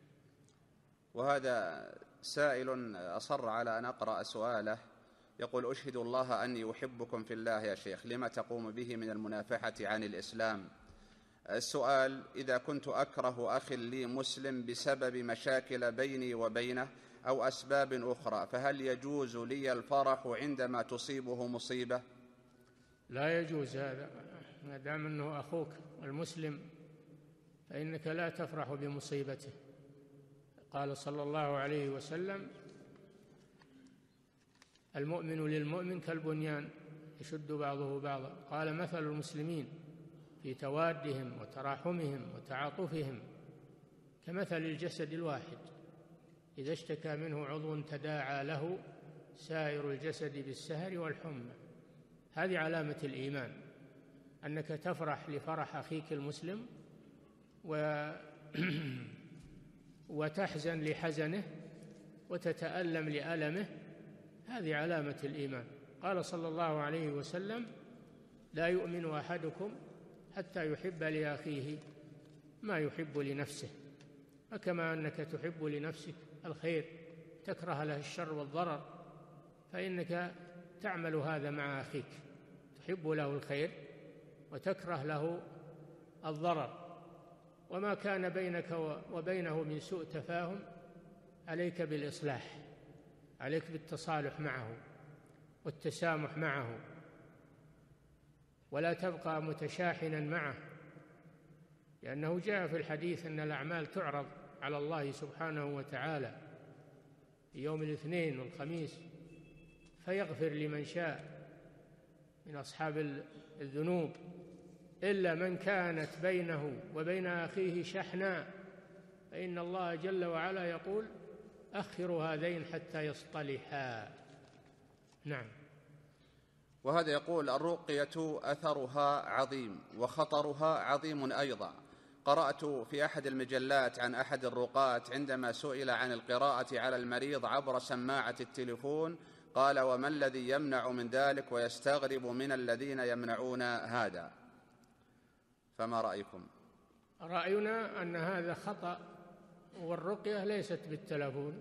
S2: وهذا سائل أصر على أن أقرأ سؤاله، يقول: أشهد الله أني أحبكم في الله يا شيخ، لما تقوم به من المنافحة عن الإسلام؟ السؤال: إذا كنت أكره أخ لي مسلم بسبب مشاكل بيني وبينه أو أسباب أخرى، فهل يجوز لي الفرح عندما تصيبه مصيبة؟
S1: لا يجوز هذا، ما دام أنه أخوك المسلم فإنك لا تفرح بمصيبته. قال صلى الله عليه وسلم: المؤمن للمؤمن كالبنيان يشد بعضه بعضا. قال: مثل المسلمين في توادهم وتراحمهم وتعاطفهم كمثل الجسد الواحد إذا اشتكى منه عضو تداعى له سائر الجسد بالسهر والحمى. هذه علامة الإيمان، أنك تفرح لفرح أخيك المسلم وتحزن لحزنه وتتألم لألمه، هذه علامة الإيمان. قال صلى الله عليه وسلم: لا يؤمن أحدكم حتى يحب لأخيه ما يحب لنفسه. فكما أنك تحب لنفسك الخير تكره له الشر والضرر، فإنك تعمل هذا مع أخيك، تحب له الخير وتكره له الضرر. وما كان بينك وبينه من سوء تفاهم عليك بالإصلاح، عليك بالتصالح معه والتسامح معه، ولا تبقى متشاحنا معه، لأنه جاء في الحديث أن الأعمال تعرض على الله سبحانه وتعالى في يوم الاثنين والخميس فيغفر لمن شاء من أصحاب الذنوب إلا من كانت بينه وبين أخيه شحناء، فإن الله جل وعلا يقول: أخروا هذين حتى يصطلحا. نعم.
S2: وهذا يقول: الرقية أثرها عظيم وخطرها عظيم أيضا. قرأت في أحد المجلات عن أحد الرقاة عندما سئل عن القراءة على المريض عبر سماعة التليفون قال: وما الذي يمنع من ذلك؟ ويستغرب من الذين يمنعون هذا. فما رأيكم؟
S1: رأينا أن هذا خطأ، والرقية ليست بالتلفون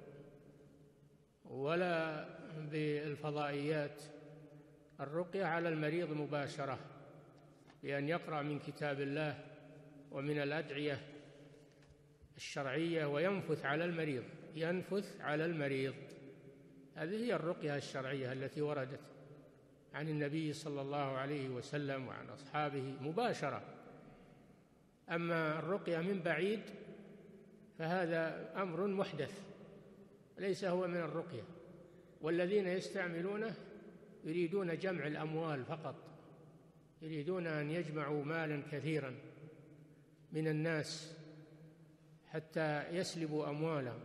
S1: ولا بالفضائيات، الرقية على المريض مباشرة بأن يقرأ من كتاب الله ومن الأدعية الشرعية وينفث على المريض، هذه هي الرقية الشرعية التي وردت عن النبي صلى الله عليه وسلم وعن أصحابه مباشرة. أما الرقية من بعيد فهذا أمر محدث ليس هو من الرقية، والذين يستعملونه يريدون جمع الأموال فقط، يريدون أن يجمعوا مالا كثيرا من الناس حتى يسلبوا أموالهم.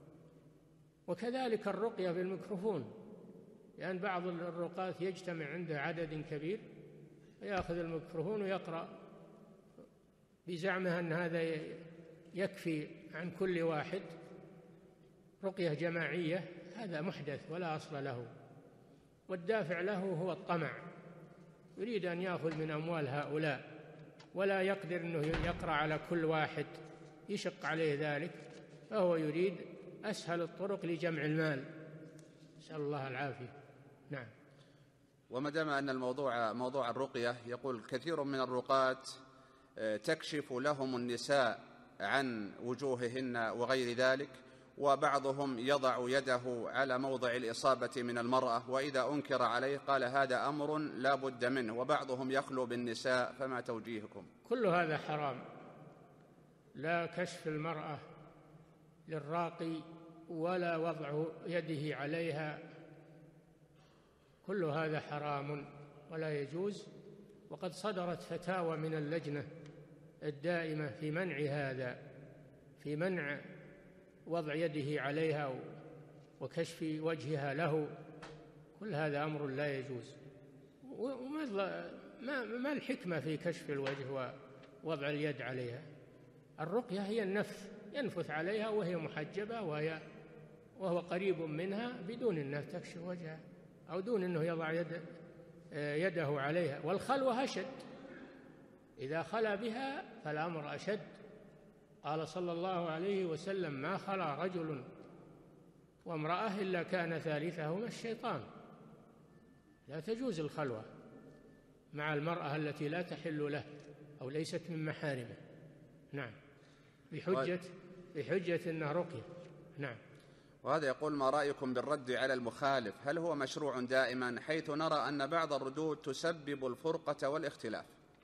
S1: وكذلك الرقية بالميكروفون، لأن بعض الرقاة يجتمع عنده عدد كبير فيأخذ الميكروفون ويقرأ بزعمه أن هذا يكفي عن كل واحد، رقية جماعية، هذا محدث ولا أصل له. والدافع له هو الطمع، يريد أن يأخذ من أموال هؤلاء، ولا يقدر أنه يقرأ على كل واحد، يشق عليه ذلك، فهو يريد أسهل الطرق لجمع المال، نسأل الله العافية. نعم.
S2: وما دام أن الموضوع موضوع الرقية، يقول كثير من الرقاة تكشف لهم النساء عن وجوههن وغير ذلك، وبعضهم يضع يده على موضع الإصابة من المرأة، وإذا أنكر عليه قال هذا أمر لا بد منه، وبعضهم يخلو بالنساء، فما توجيهكم؟
S1: كل هذا حرام، لا كشف المرأة للراقي ولا وضع يده عليها، كل هذا حرام ولا يجوز. وقد صدرت فتاوى من اللجنة الدائمة في منع هذا، في منع وضع يده عليها وكشف وجهها له، كل هذا أمر لا يجوز. ما الحكمة في كشف الوجه ووضع اليد عليها؟ الرقية هي النفث، ينفث عليها وهي محجبة وهو قريب منها بدون أنها تكشف وجهها أو دون أنه يضع يده عليها. والخلوة أشد، إذا خلا بها فالأمر أشد. قال صلى الله عليه وسلم ما خلا رجل وامرأة إلا كان ثالثهما الشيطان. لا تجوز الخلوة مع المرأة التي لا تحل له أو ليست من محارمه. نعم، بحجة أنها رقية. نعم.
S2: وهذا يقول ما رأيكم بالرد على المخالف؟ هل هو مشروع دائما، حيث نرى أن بعض الردود تسبب الفرقة والاختلاف؟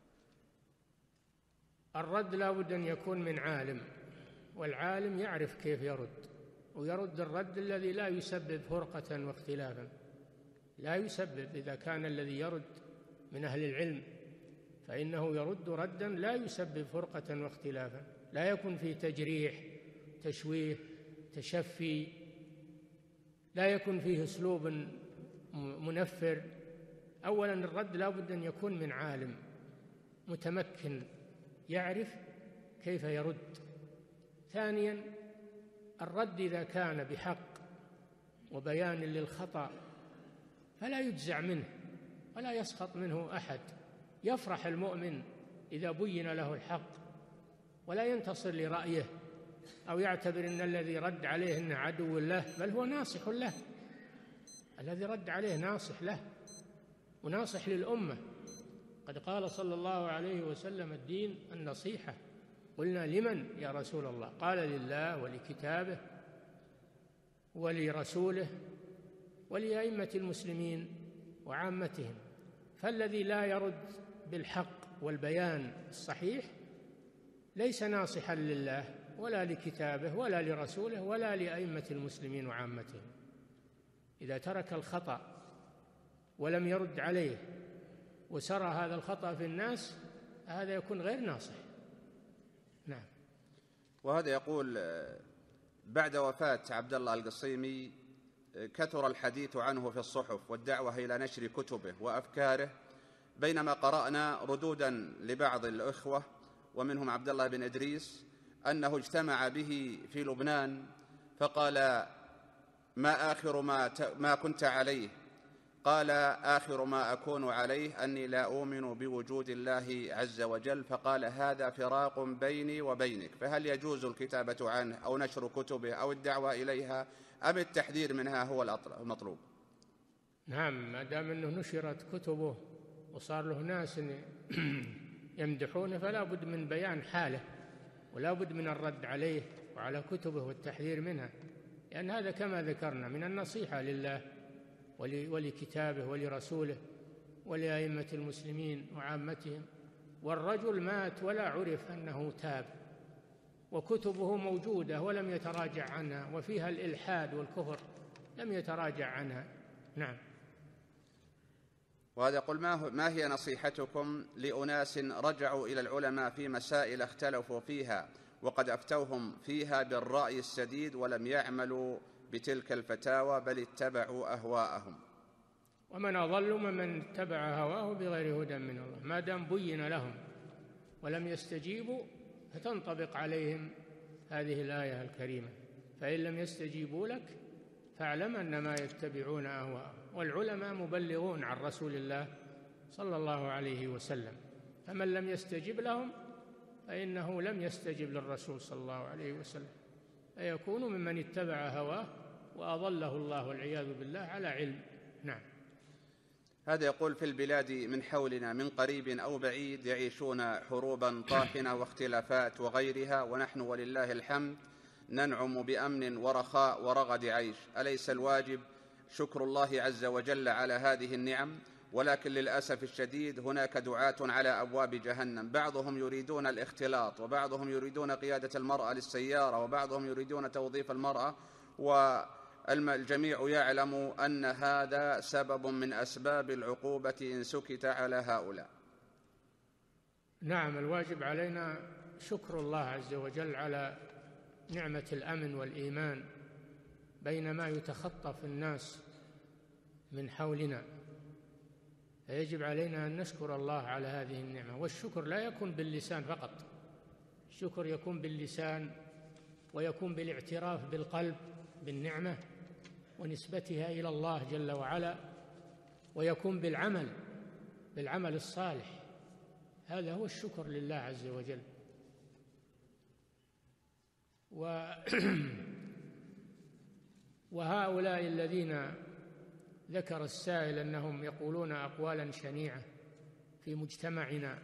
S1: الرد لا بد أن يكون من عالم، والعالم يعرف كيف يرد، ويرد الرد الذي لا يسبب فرقة واختلافا، لا يسبب. إذا كان الذي يرد من أهل العلم فإنه يرد ردا لا يسبب فرقة واختلافا، لا يكون فيه تجريح، تشويه، تشفي، لا يكون فيه أسلوب منفر. أولا الرد لا بد أن يكون من عالم متمكن يعرف كيف يرد. ثانيا الرد إذا كان بحق وبيان للخطأ فلا يجزع منه ولا يسخط منه أحد، يفرح المؤمن إذا بين له الحق ولا ينتصر لرأيه أو يعتبر أن الذي رد عليه أنه عدو له، بل هو ناصح له. الذي رد عليه ناصح له وناصح للأمة. قد قال صلى الله عليه وسلم الدين النصيحة. قلنا لمن يا رسول الله؟ قال لله ولكتابه ولرسوله ولأئمة المسلمين وعامتهم. فالذي لا يرد بالحق والبيان الصحيح ليس ناصحا لله ولا لكتابه ولا لرسوله ولا لأئمة المسلمين وعامتهم. إذا ترك الخطأ ولم يرد عليه وسرى هذا الخطأ في الناس هذا يكون غير ناصح. نعم.
S2: وهذا يقول بعد وفاة عبد الله القصيمي كثر الحديث عنه في الصحف والدعوة إلى نشر كتبه وأفكاره، بينما قرأنا ردودا لبعض الإخوة ومنهم عبد الله بن إدريس أنه اجتمع به في لبنان فقال ما آخر ما كنت عليه؟ قال آخر ما أكون عليه أني لا أؤمن بوجود الله عز وجل. فقال هذا فراق بيني وبينك، فهل يجوز الكتابة عنه أو نشر كتبه أو الدعوة إليها أم التحذير منها هو المطلوب؟
S1: نعم، ما دام أنه نشرت كتبه وصار له ناس يمدحونه فلا بد من بيان حاله ولا بد من الرد عليه وعلى كتبه والتحذير منها، لأن هذا كما ذكرنا من النصيحة لله ولكتابه ولرسوله ولأئمة المسلمين وعامتهم. والرجل مات ولا عرف أنه تاب، وكتبه موجودة ولم يتراجع عنها، وفيها الإلحاد والكفر لم يتراجع عنها. نعم.
S2: وهذا يقول ما هي نصيحتكم لأناس رجعوا إلى العلماء في مسائل اختلفوا فيها وقد أفتوهم فيها بالرأي السديد ولم يعملوا بتلك الفتاوى بل اتبعوا أهواءهم؟
S1: ومن أضل ممن اتبع هواه بغير هدى من الله. ما دام بين لهم ولم يستجيبوا فتنطبق عليهم هذه الآية الكريمة: فإن لم يستجيبوا لك فاعلم أنما يتبعون أهواءهم. والعلماء مبلغون عن رسول الله صلى الله عليه وسلم، فمن لم يستجب لهم فإنه لم يستجب للرسول صلى الله عليه وسلم، فيكون ممن اتبع هواه وأضله الله والعياذ بالله على علم. نعم.
S2: هذا يقول: في البلاد من حولنا من قريب أو بعيد يعيشون حروبا طاحنة واختلافات وغيرها، ونحن ولله الحمد ننعم بأمن ورخاء ورغد عيش، أليس الواجب شكر الله عز وجل على هذه النعم؟ ولكن للأسف الشديد هناك دعاة على أبواب جهنم، بعضهم يريدون الاختلاط، وبعضهم يريدون قيادة المرأة للسيارة، وبعضهم يريدون توظيف المرأة، والجميع يعلم أن هذا سبب من أسباب العقوبة إن سكت على هؤلاء.
S1: نعم، الواجب علينا شكر الله عز وجل على نعمة الأمن والإيمان بينما يتخطف الناس من حولنا، فيجب علينا أن نشكر الله على هذه النعمة. والشكر لا يكون باللسان فقط، الشكر يكون باللسان ويكون بالاعتراف بالقلب بالنعمة ونسبتها إلى الله جل وعلا، ويكون بالعمل الصالح. هذا هو الشكر لله عز وجل. وهؤلاء الذين ذكر السائل أنهم يقولون أقوالا شنيعة في مجتمعنا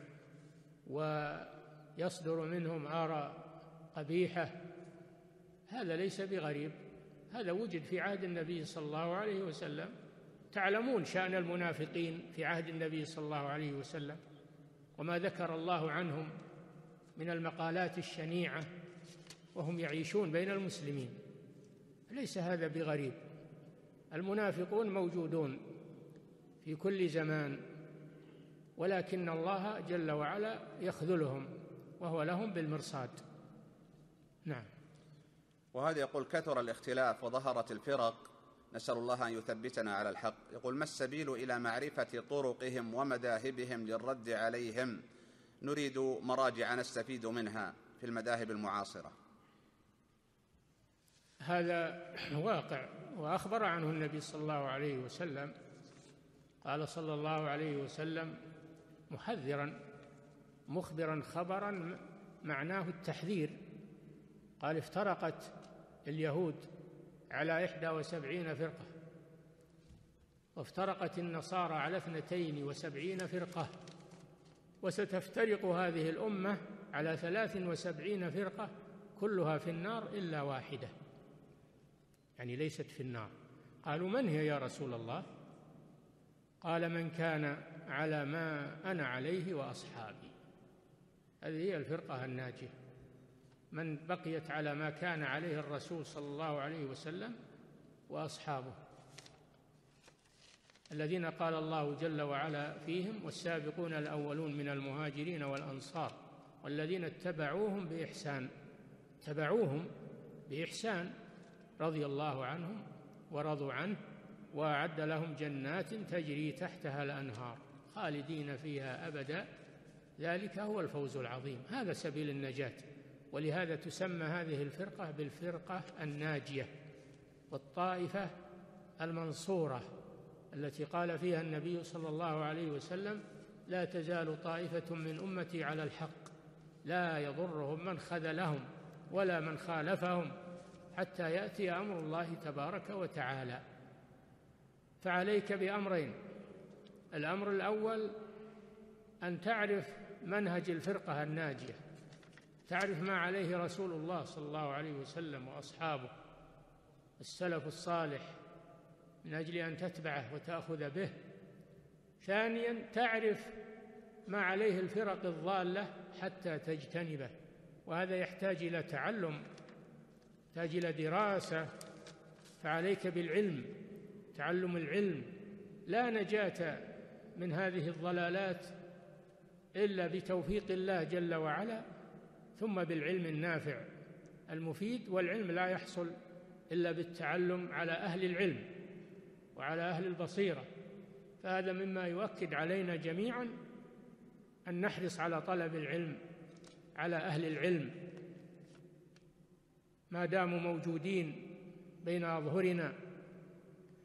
S1: ويصدر منهم آراء قبيحة، هذا ليس بغريب، هذا وجد في عهد النبي صلى الله عليه وسلم. تعلمون شأن المنافقين في عهد النبي صلى الله عليه وسلم وما ذكر الله عنهم من المقالات الشنيعة وهم يعيشون بين المسلمين، ليس هذا بغريب. المنافقون موجودون في كل زمان، ولكن الله جل وعلا يخذلهم وهو لهم بالمرصاد. نعم.
S2: وهذا يقول: كثر الاختلاف وظهرت الفرق، نسأل الله أن يثبتنا على الحق. يقول: ما السبيل إلى معرفة طرقهم ومذاهبهم للرد عليهم؟ نريد مراجع نستفيد منها في المذاهب المعاصرة.
S1: هذا واقع وأخبر عنه النبي صلى الله عليه وسلم، قال صلى الله عليه وسلم محذرا مخبرا خبرا معناه التحذير، قال: افترقت اليهود على 71 فرقة، وافترقت النصارى على 72 فرقة، وستفترق هذه الأمة على 73 فرقة كلها في النار إلا واحدة، يعني ليست في النار. قالوا: من هي يا رسول الله؟ قال: من كان على ما أنا عليه وأصحابي. هذه هي الفرقة الناجية، من بقيت على ما كان عليه الرسول صلى الله عليه وسلم وأصحابه، الذين قال الله جل وعلا فيهم: والسابقون الأولون من المهاجرين والأنصار والذين اتبعوهم بإحسان رضي الله عنهم ورضوا عنه وأعد لهم جنات تجري تحتها الأنهار خالدين فيها أبدا ذلك هو الفوز العظيم. هذا سبيل النجاة، ولهذا تسمى هذه الفرقة بالفرقة الناجية والطائفة المنصورة، التي قال فيها النبي صلى الله عليه وسلم: لا تزال طائفة من أمتي على الحق لا يضرهم من خذلهم ولا من خالفهم حتى يأتي أمر الله تبارك وتعالى. فعليك بأمرين: الأمر الأول أن تعرف منهج الفرقة الناجية، تعرف ما عليه رسول الله صلى الله عليه وسلم وأصحابه السلف الصالح من أجل أن تتبعه وتأخذ به. ثانياً تعرف ما عليه الفرق الضالة حتى تجتنبه، وهذا يحتاج إلى تعلم، يحتاج إلى دراسة. فعليك بالعلم، تعلم العلم. لا نجاة من هذه الضلالات إلا بتوفيق الله جل وعلا، ثم بالعلم النافع المفيد. والعلم لا يحصل إلا بالتعلم على أهل العلم وعلى أهل البصيرة. فهذا مما يؤكد علينا جميعا أن نحرص على طلب العلم على أهل العلم ما داموا موجودين بين أظهرنا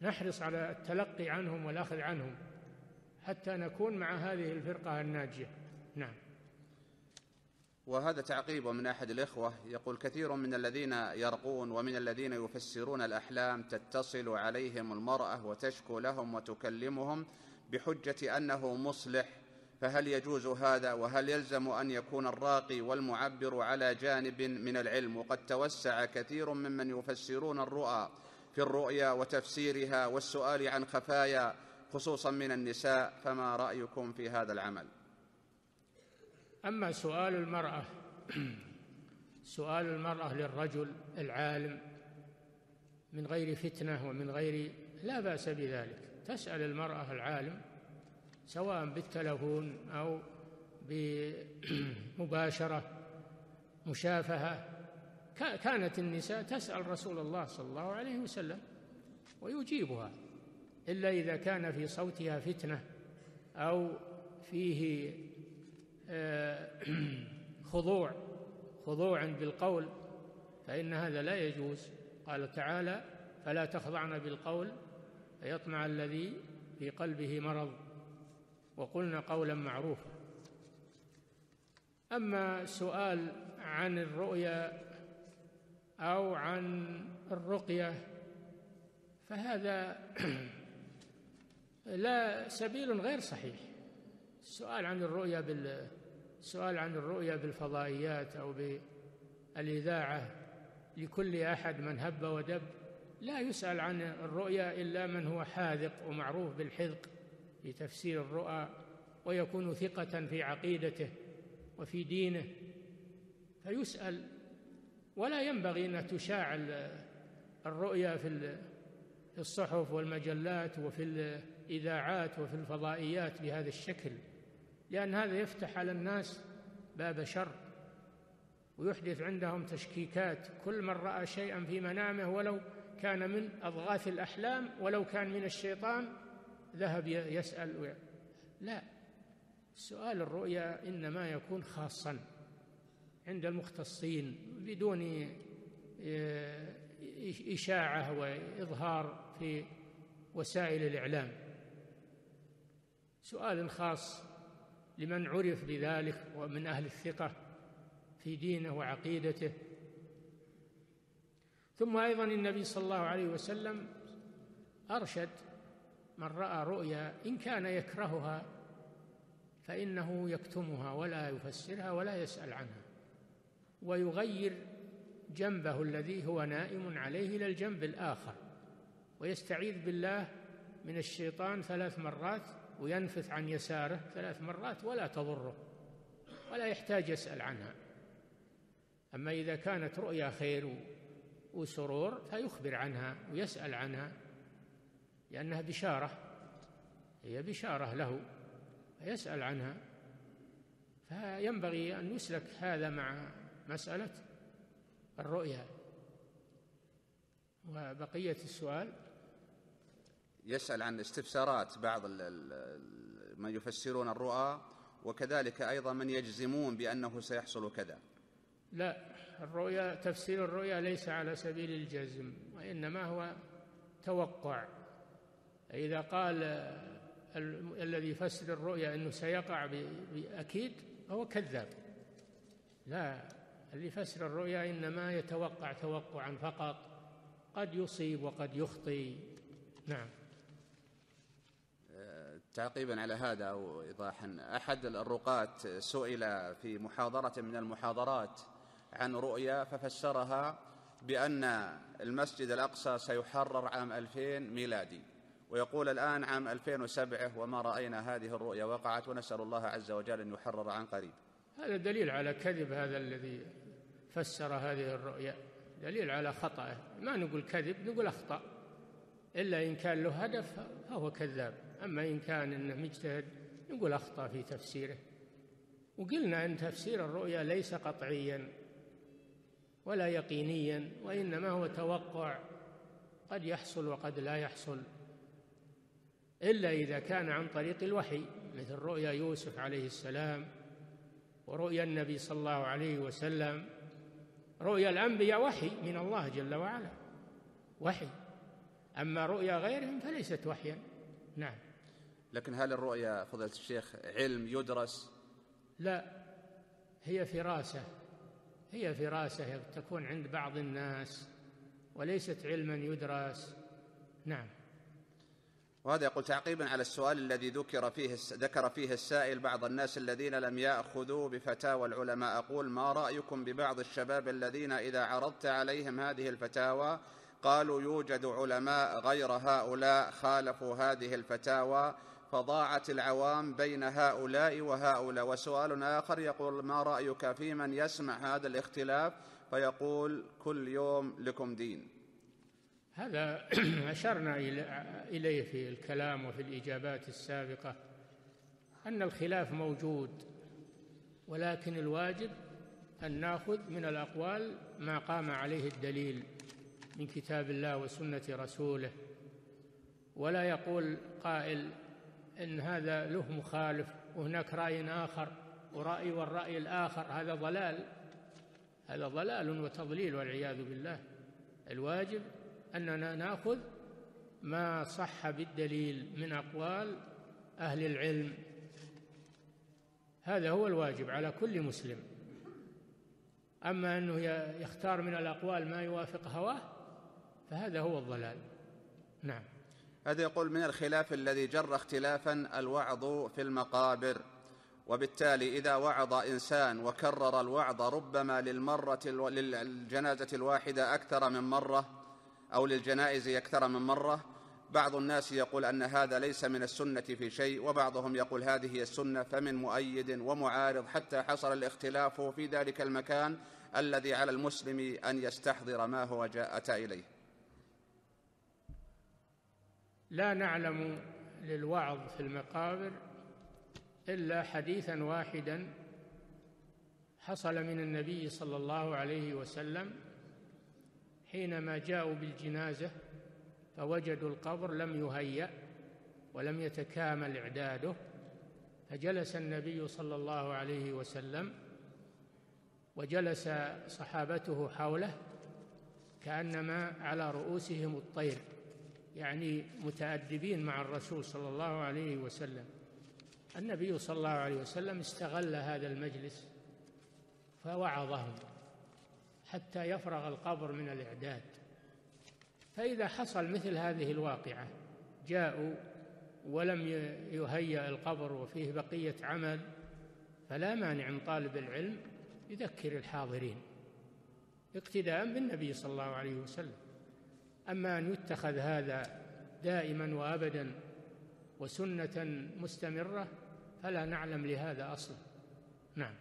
S1: نحرص على التلقي عنهم والأخذ عنهم حتى نكون مع هذه الفرقة الناجية. نعم.
S2: وهذا تعقيب من أحد الإخوة يقول: كثير من الذين يرقون ومن الذين يفسرون الأحلام تتصل عليهم المرأة وتشكو لهم وتكلمهم بحجة أنه مصلح، فهل يجوز هذا؟ وهل يلزم أن يكون الراقي والمعبر على جانب من العلم؟ وقد توسع كثير ممن يفسرون الرؤى في الرؤيا وتفسيرها والسؤال عن خفايا خصوصا من النساء، فما رأيكم في هذا العمل؟
S1: أما سؤال المرأة للرجل العالم من غير فتنة ومن غير، لا بأس بذلك. تسأل المرأة العالم سواء بالتلفون أو بمباشرة مشافهة. كانت النساء تسأل رسول الله صلى الله عليه وسلم ويجيبها، إلا إذا كان في صوتها فتنة أو فيه خضوع بالقول، فإن هذا لا يجوز. قال تعالى: فلا تخضعن بالقول فيطمع الذي في قلبه مرض وقلنا قولا معروفا. أما سؤال عن الرؤيا أو عن الرقية فهذا لا سبيل غير صحيح. السؤال عن الرؤيا بالفضائيات أو بالإذاعة لكل أحد من هب ودب، لا يسأل عن الرؤيا إلا من هو حاذق ومعروف بالحذق في تفسير الرؤى ويكون ثقة في عقيدته وفي دينه فيسأل. ولا ينبغي أن تشاع الرؤيا في الصحف والمجلات وفي الإذاعات وفي الفضائيات بهذا الشكل، لأن هذا يفتح على الناس باب شر ويحدث عندهم تشكيكات. كل من رأى شيئا في منامه ولو كان من أضغاث الأحلام ولو كان من الشيطان ذهب يسأل. لا، سؤال الرؤيا إنما يكون خاصا عند المختصين بدون إشاعة وإظهار في وسائل الإعلام. سؤال خاص لمن عرف بذلك ومن أهل الثقة في دينه وعقيدته. ثم أيضا النبي صلى الله عليه وسلم أرشد من رأى رؤيا إن كان يكرهها فإنه يكتمها ولا يفسرها ولا يسأل عنها، ويغير جنبه الذي هو نائم عليه إلى الجنب الآخر، ويستعيذ بالله من الشيطان 3 مرات وينفث عن يساره 3 مرات ولا تضره ولا يحتاج يسأل عنها. أما إذا كانت رؤيا خير وسرور فيخبر عنها ويسأل عنها، لأنها بشارة، هي بشارة له فيسأل عنها. فينبغي أن يسلك هذا مع مسألة الرؤيا. وبقية السؤال
S2: يسأل عن استفسارات بعض من يفسرون الرؤى، وكذلك أيضا من يجزمون بأنه سيحصل كذا.
S1: لا، الرؤيا تفسير الرؤيا ليس على سبيل الجزم، وإنما هو توقع. إذا قال الذي يفسر الرؤيا أنه سيقع بأكيد فهو كذاب. لا، اللي يفسر الرؤيا إنما يتوقع توقعا فقط، قد يصيب وقد يخطئ. نعم.
S2: تعقيبا على هذا أو إيضاحا، أحد الرقاة سئل في محاضرة من المحاضرات عن رؤيا ففسرها بأن المسجد الأقصى سيحرر عام 2000 ميلادي، ويقول الآن عام 2007 وما رأينا هذه الرؤيا وقعت، ونسأل الله عز وجل أن يحرر عن قريب.
S1: هذا دليل على كذب هذا الذي فسر هذه الرؤيا، دليل على خطأه. ما نقول كذب، نقول أخطأ، إلا إن كان له هدف فهو كذاب. أما إن كان إنه مجتهد نقول أخطأ في تفسيره. وقلنا أن تفسير الرؤيا ليس قطعيا ولا يقينيا، وإنما هو توقع، قد يحصل وقد لا يحصل، إلا إذا كان عن طريق الوحي، مثل رؤيا يوسف عليه السلام ورؤيا النبي صلى الله عليه وسلم. رؤيا الأنبياء وحي من الله جل وعلا، وحي. أما رؤيا غيرهم فليست وحيا. نعم.
S2: لكن هل الرؤيا فضيلة الشيخ علم يدرس؟
S1: لا، هي فراسة تكون عند بعض الناس وليست علما يدرس. نعم.
S2: وهذا يقول تعقيبا على السؤال الذي ذكر فيه السائل بعض الناس الذين لم يأخذوا بفتاوى العلماء، أقول ما رأيكم ببعض الشباب الذين إذا عرضت عليهم هذه الفتاوى قالوا يوجد علماء غير هؤلاء خالفوا هذه الفتاوى فضاعت العوام بين هؤلاء وهؤلاء؟ وسؤال آخر يقول ما رأيك في من يسمع هذا الاختلاف فيقول كل يوم لكم دين؟
S1: هذا أشرنا إليه في الكلام وفي الإجابات السابقة، أن الخلاف موجود، ولكن الواجب أن نأخذ من الأقوال ما قام عليه الدليل من كتاب الله وسنة رسوله، ولا يقول قائل إن هذا له مخالف وهناك رأي آخر ورأي والرأي الآخر، هذا ضلال وتضليل والعياذ بالله. الواجب أننا نأخذ ما صح بالدليل من أقوال أهل العلم، هذا هو الواجب على كل مسلم. أما أنه يختار من الأقوال ما يوافق هواه فهذا هو الضلال. نعم.
S2: هذا يقول من الخلاف الذي جر اختلافا الوعظ في المقابر، وبالتالي إذا وعظ إنسان وكرر الوعظ ربما للجنازة الواحدة أكثر من مرة أو للجنائز أكثر من مرة، بعض الناس يقول أن هذا ليس من السنة في شيء، وبعضهم يقول هذه هي السنة، فمن مؤيد ومعارض حتى حصل الاختلاف في ذلك المكان الذي على المسلم أن يستحضر ما هو أتى إليه.
S1: لا نعلم للوعظ في المقابر إلا حديثا واحدا حصل من النبي صلى الله عليه وسلم حينما جاءوا بالجنازة فوجدوا القبر لم يهيأ ولم يتكامل إعداده، فجلس النبي صلى الله عليه وسلم وجلس صحابته حوله كأنما على رؤوسهم الطير، يعني متأدبين مع الرسول صلى الله عليه وسلم. النبي صلى الله عليه وسلم استغل هذا المجلس فوعظهم حتى يفرغ القبر من الإعداد. فإذا حصل مثل هذه الواقعة، جاءوا ولم يهيأ القبر وفيه بقية عمل، فلا مانع من طالب العلم يذكر الحاضرين اقتداء بالنبي صلى الله عليه وسلم. أما أن يتخذ هذا دائما وأبدا وسنة مستمرة فلا نعلم لهذا أصلا. نعم.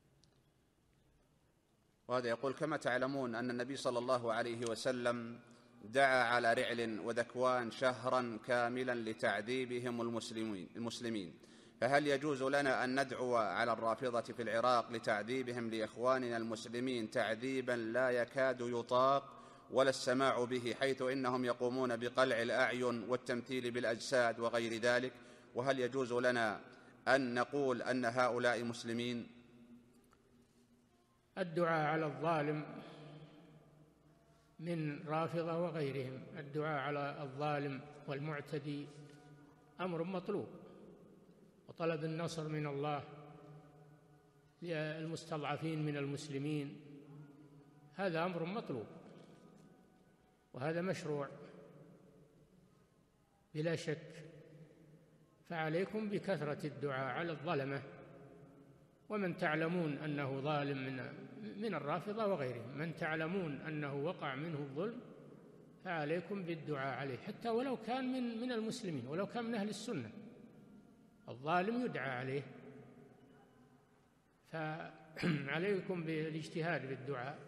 S2: وهذا يقول كما تعلمون أن النبي صلى الله عليه وسلم دعا على رعل وذكوان شهرا كاملا لتعذيبهم المسلمين، فهل يجوز لنا أن ندعو على الرافضة في العراق لتعذيبهم لإخواننا المسلمين تعذيبا لا يكاد يطاق ولا السماع به، حيث إنهم يقومون بقلع الأعين والتمثيل بالأجساد وغير ذلك؟ وهل يجوز لنا أن نقول أن هؤلاء مسلمين؟
S1: الدعاء على الظالم من رافضة وغيرهم، الدعاء على الظالم والمعتدي أمر مطلوب، وطلب النصر من الله للمستضعفين من المسلمين هذا أمر مطلوب، وهذا مشروع بلا شك. فعليكم بكثرة الدعاء على الظلمة، ومن تعلمون أنه ظالم من الرافضة وغيرهم، من تعلمون أنه وقع منه الظلم فعليكم بالدعاء عليه، حتى ولو كان من المسلمين، ولو كان من أهل السنة، الظالم يدعى عليه. فعليكم بالاجتهاد بالدعاء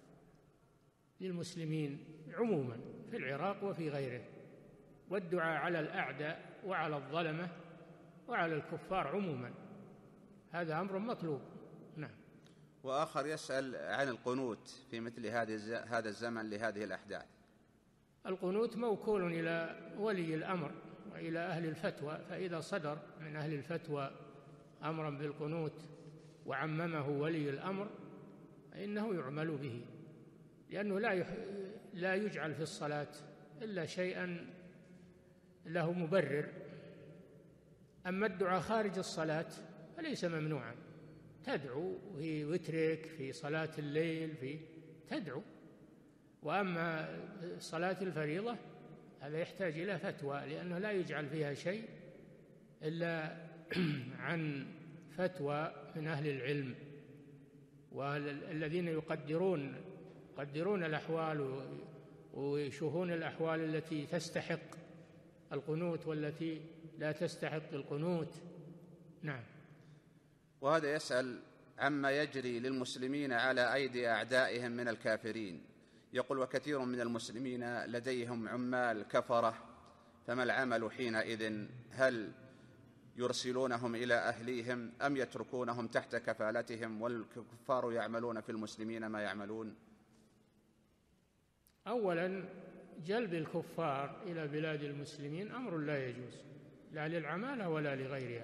S1: للمسلمين عموما في العراق وفي غيره، والدعاء على الأعداء وعلى الظلمة وعلى الكفار عموما، هذا أمر مطلوب. نعم.
S2: وآخر يسأل عن القنوت في مثل هذا الزمن لهذه الأحداث.
S1: القنوت موكول إلى ولي الأمر وإلى أهل الفتوى، فإذا صدر من أهل الفتوى أمرا بالقنوت وعممه ولي الأمر فإنه يعمل به، لأنه لا يجعل في الصلاة إلا شيئا له مبرر. أما الدعاء خارج الصلاة فليس ممنوعا، تدعو في وترك، في صلاة الليل، تدعو. وأما صلاة الفريضة هذا يحتاج إلى فتوى، لأنه لا يجعل فيها شيء إلا عن فتوى من أهل العلم، والذين يقدرون الأحوال ويشوفون الأحوال التي تستحق القنوت والتي لا تستحق القنوت. نعم.
S2: وهذا يسأل عما يجري للمسلمين على أيدي أعدائهم من الكافرين، يقول: وكثير من المسلمين لديهم عمال كفرة، فما العمل حينئذ؟ هل يرسلونهم إلى أهليهم أم يتركونهم تحت كفالتهم والكفار يعملون في المسلمين ما يعملون؟
S1: أولا، جلب الكفار إلى بلاد المسلمين أمر لا يجوز، لا للعمالة ولا لغيرها،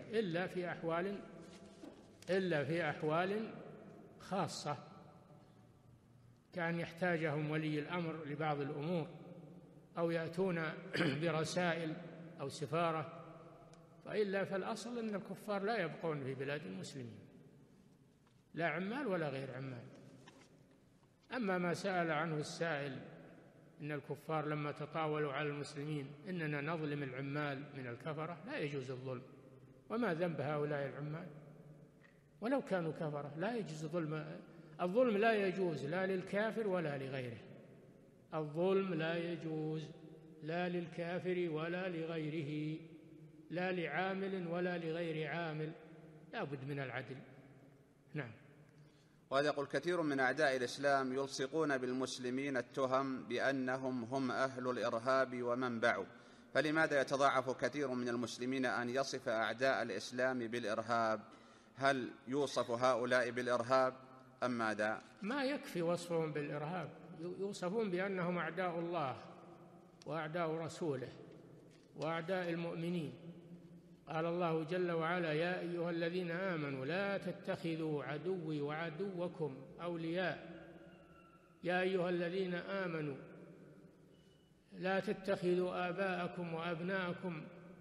S1: إلا في أحوال خاصة، كأن يحتاجهم ولي الأمر لبعض الأمور، أو يأتون برسائل أو سفارة، فإلا فالأصل أن الكفار لا يبقون في بلاد المسلمين، لا عمال ولا غير عمال. أما ما سأل عنه السائل إن الكفار لما تطاولوا على المسلمين إننا نظلم العمال من الكفرة، لا يجوز الظلم، وما ذنب هؤلاء العمال ولو كانوا كفرة؟ لا يجوز الظلم لا يجوز لا للكافر ولا لغيره، الظلم لا يجوز لا للكافر ولا لغيره، لا لعامل ولا لغير عامل، لا بد من العدل. نعم.
S2: وهذا يقول: كثير من أعداء الإسلام يلصقون بالمسلمين التهم بأنهم هم أهل الإرهاب ومنبعه، فلماذا يتضاعف كثير من المسلمين أن يصف أعداء الإسلام بالإرهاب؟ هل يوصف هؤلاء بالإرهاب أم ماذا؟
S1: ما يكفي وصفهم بالإرهاب، يوصفون بأنهم أعداء الله وأعداء رسوله وأعداء المؤمنين. قال الله جل وعلا: يا أيها الذين آمنوا لا تتخذوا عدوي وعدوكم أولياء. يا أيها الذين آمنوا لا تتخذوا آباءكم وأبناءكم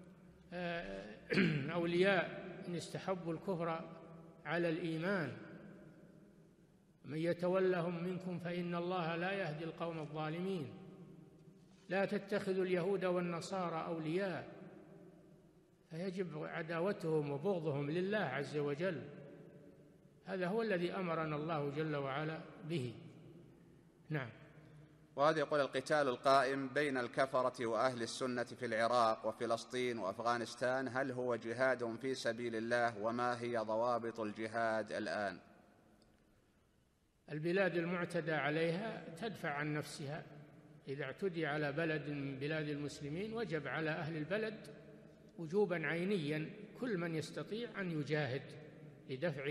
S1: أولياء إن استحبوا الكفر على الإيمان، من يتولهم منكم فإن الله لا يهدي القوم الظالمين. لا تتخذوا اليهود والنصارى أولياء، فيجب عداوتهم وبغضهم لله عز وجل، هذا هو الذي أمرنا الله جل وعلا به. نعم.
S2: وهذا يقول: القتال القائم بين الكفرة وأهل السنة في العراق وفلسطين وأفغانستان هل هو جهاد في سبيل الله؟ وما هي ضوابط الجهاد الآن؟
S1: البلاد المعتدى عليها تدفع عن نفسها إذا اعتدي على بلد من بلاد المسلمين وجب على أهل البلد وجوبا عينيا كل من يستطيع أن يجاهد لدفع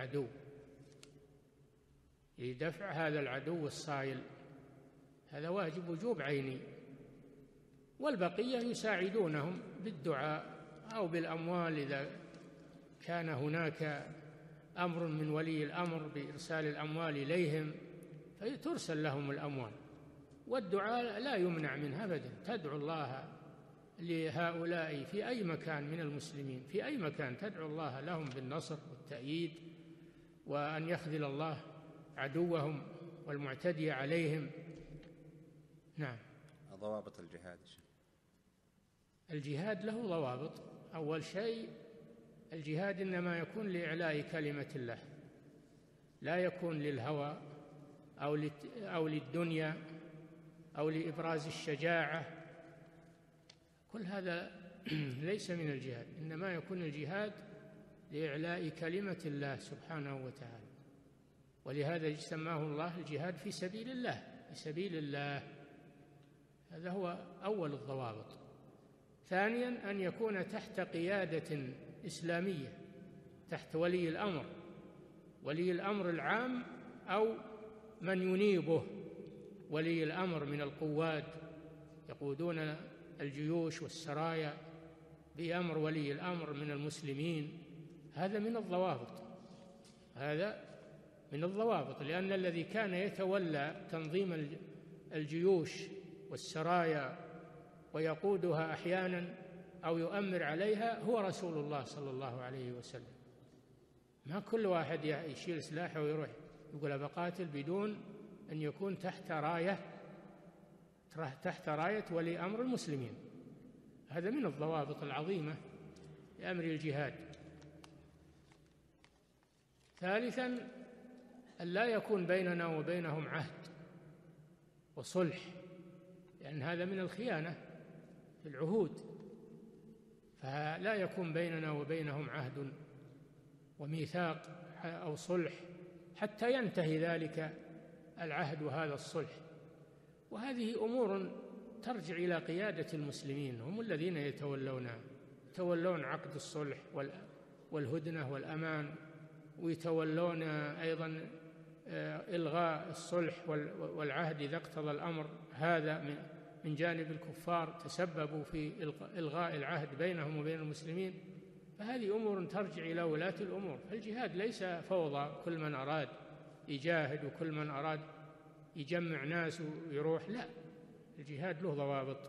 S1: هذا العدو الصائل. هذا واجب وجوب عيني، والبقية يساعدونهم بالدعاء أو بالأموال إذا كان هناك أمر من ولي الأمر بإرسال الأموال إليهم فترسل لهم الأموال، والدعاء لا يمنع منه أبدا. تدعو الله لهؤلاء في أي مكان من المسلمين، في أي مكان تدعو الله لهم بالنصر والتأييد، وأن يخذل الله عدوهم والمعتدي عليهم. نعم.
S2: ضوابط الجهاد.
S1: الجهاد له ضوابط. أول شيء الجهاد إنما يكون لإعلاء كلمة الله، لا يكون للهوى أو للدنيا أو لإبراز الشجاعة، كل هذا ليس من الجهاد، إنما يكون الجهاد لإعلاء كلمة الله سبحانه وتعالى. ولهذا سماه الله الجهاد في سبيل الله. هذا هو أول الضوابط. ثانيا أن يكون تحت قيادة إسلامية، تحت ولي الأمر العام أو من ينيبه ولي الأمر من القواد يقودون الجيوش والسرايا بأمر ولي الأمر من المسلمين. هذا من الضوابط، لأن الذي كان يتولى تنظيم الجيوش والسرايا ويقودها أحيانا أو يؤمر عليها هو رسول الله صلى الله عليه وسلم. ما كل واحد يشيل سلاحه ويروح يقول بقاتل بدون أن يكون تحت راية ولي أمر المسلمين. هذا من الضوابط العظيمة لأمر الجهاد. ثالثا أن لا يكون بيننا وبينهم عهد وصلح، لأن هذا من الخيانة في العهود، فلا يكون بيننا وبينهم عهد وميثاق أو صلح حتى ينتهي ذلك العهد وهذا الصلح. وهذه أمور ترجع إلى قيادة المسلمين، هم الذين يتولون عقد الصلح والهدنة والأمان، ويتولون أيضا إلغاء الصلح والعهد إذا اقتضى الأمر هذا من جانب الكفار تسببوا في إلغاء العهد بينهم وبين المسلمين. فهذه أمور ترجع إلى ولاة الأمور. فالجهاد ليس فوضى، كل من أراد يجاهد وكل من أراد يجمع ناس ويروح، لا، الجهاد له ضوابط.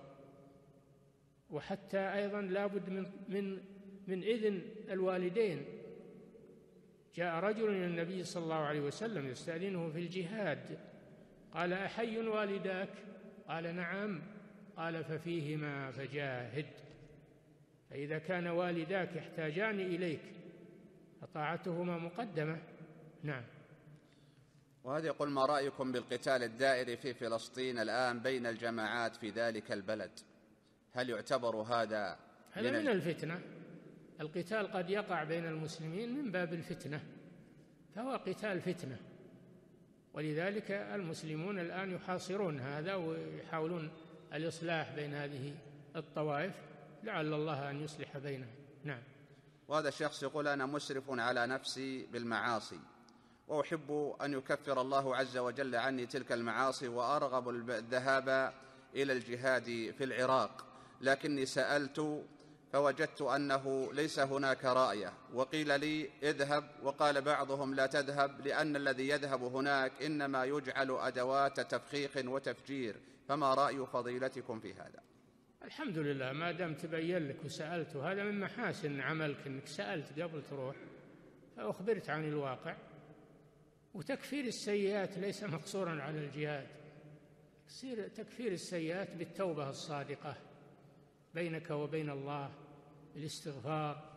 S1: وحتى أيضا لابد من إذن الوالدين. جاء رجل إلى النبي صلى الله عليه وسلم يستأذنه في الجهاد، قال أحي والداك؟ قال نعم. قال ففيهما فجاهد. فإذا كان والداك يحتاجان إليك فطاعتهما مقدمة. نعم.
S2: وهذا يقول: ما رأيكم بالقتال الدائر في فلسطين الآن بين الجماعات في ذلك البلد؟ هل يعتبر هذا
S1: من الفتنة؟ القتال قد يقع بين المسلمين من باب الفتنة، فهو قتال فتنة، ولذلك المسلمون الآن يحاصرون هذا ويحاولون الإصلاح بين هذه الطوائف، لعل الله أن يصلح بينهم. نعم.
S2: وهذا الشخص يقول: أنا مسرف على نفسي بالمعاصي، وأحب أن يكفر الله عز وجل عني تلك المعاصي، وأرغب الذهاب إلى الجهاد في العراق، لكني سألت فوجدت أنه ليس هناك راية، وقيل لي اذهب، وقال بعضهم لا تذهب لأن الذي يذهب هناك إنما يجعل أدوات تفخيخ وتفجير، فما رأي فضيلتكم في هذا؟
S1: الحمد لله، ما دام تبين لك وسألت، هذا من محاسن عملك أنك سألت قبل تروح فأخبرت عن الواقع. وتكفير السيئات ليس مقصورا على الجهاد، تكفير السيئات بالتوبة الصادقة بينك وبين الله، بالاستغفار،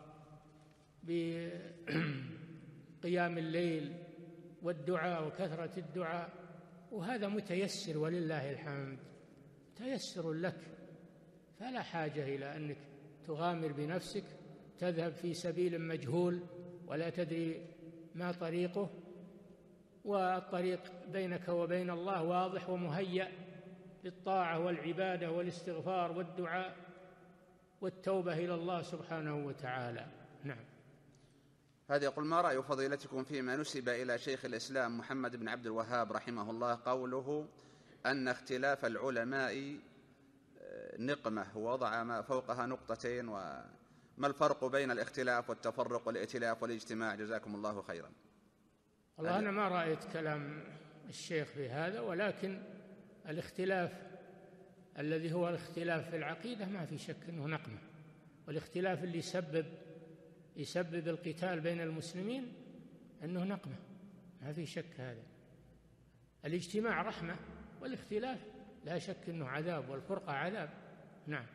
S1: بقيام الليل والدعاء وكثرة الدعاء، وهذا متيسر ولله الحمد، تيسر لك، فلا حاجة إلى أنك تغامر بنفسك تذهب في سبيل مجهول ولا تدري ما طريقه، والطريق بينك وبين الله واضح ومهيأ، بالطاعة والعبادة والاستغفار والدعاء والتوبة إلى الله سبحانه وتعالى. نعم.
S2: هذا يقول: ما رأي فضيلتكم فيما نسب إلى شيخ الإسلام محمد بن عبد الوهاب رحمه الله قوله أن اختلاف العلماء نقمة ووضع ما فوقها نقطتين، وما الفرق بين الاختلاف والتفرق والائتلاف والاجتماع؟ جزاكم الله خيرا.
S1: والله أنا ما رأيت كلام الشيخ في هذا، ولكن الاختلاف الذي هو الاختلاف في العقيدة ما في شك أنه نقمة، والاختلاف اللي يسبب القتال بين المسلمين أنه نقمة، ما في شك هذا. الاجتماع رحمة، والاختلاف لا شك أنه عذاب، والفرقة عذاب. نعم.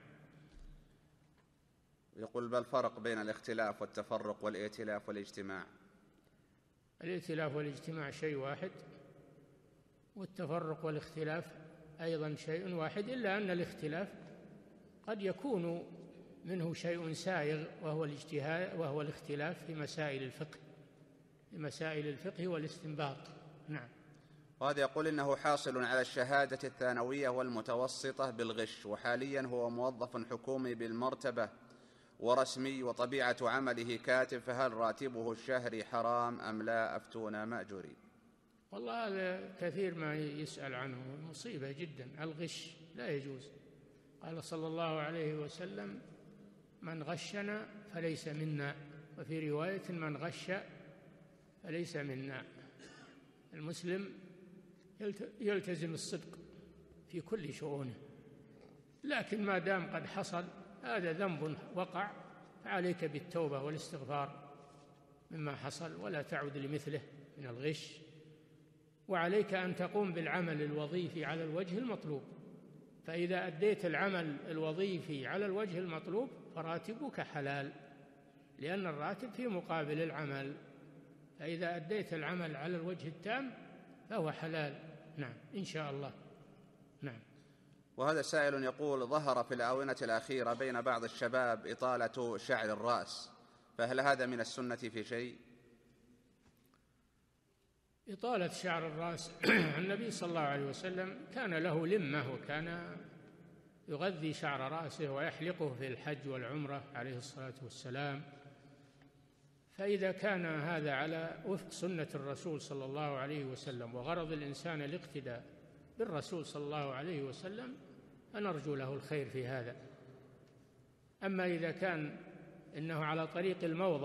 S2: يقول: ما الفرق بين الاختلاف والتفرق والائتلاف والاجتماع؟
S1: الائتلاف والاجتماع شيء واحد، والتفرق والاختلاف أيضا شيء واحد، إلا أن الاختلاف قد يكون منه شيء سائغ وهو الاجتهاد، وهو الاختلاف في مسائل الفقه والاستنباط. نعم.
S2: وهذا يقول: إنه حاصل على الشهادة الثانوية والمتوسطة بالغش، وحاليا هو موظف حكومي بالمرتبة ورسمي، وطبيعة عمله كاتب، فهل راتبه الشهري حرام أم لا؟ أفتونا مأجورين.
S1: والله هذا كثير ما يسأل عنه، مصيبة جدا. الغش لا يجوز. قال صلى الله عليه وسلم: من غشنا فليس منا، وفي رواية: من غش فليس منا. المسلم يلتزم الصدق في كل شؤونه، لكن ما دام قد حصل هذا ذنب وقع، فعليك بالتوبة والاستغفار مما حصل، ولا تعود لمثله من الغش، وعليك أن تقوم بالعمل الوظيفي على الوجه المطلوب. فإذا أديت العمل الوظيفي على الوجه المطلوب فراتبك حلال، لأن الراتب في مقابل العمل، فإذا أديت العمل على الوجه التام فهو حلال. نعم، إن شاء الله. نعم.
S2: وهذا سائل يقول: ظهر في الآونة الأخيرة بين بعض الشباب إطالة شعر الرأس، فهل هذا من السنة في شيء؟
S1: إطالة شعر الرأس النبي صلى الله عليه وسلم كان له لمة، وكان يغذي شعر رأسه ويحلقه في الحج والعمرة عليه الصلاة والسلام. فإذا كان هذا على وفق سنة الرسول صلى الله عليه وسلم، وغرض الإنسان الاقتداء بالرسول صلى الله عليه وسلم، فنرجو له الخير في هذا. أما إذا كان إنه على طريق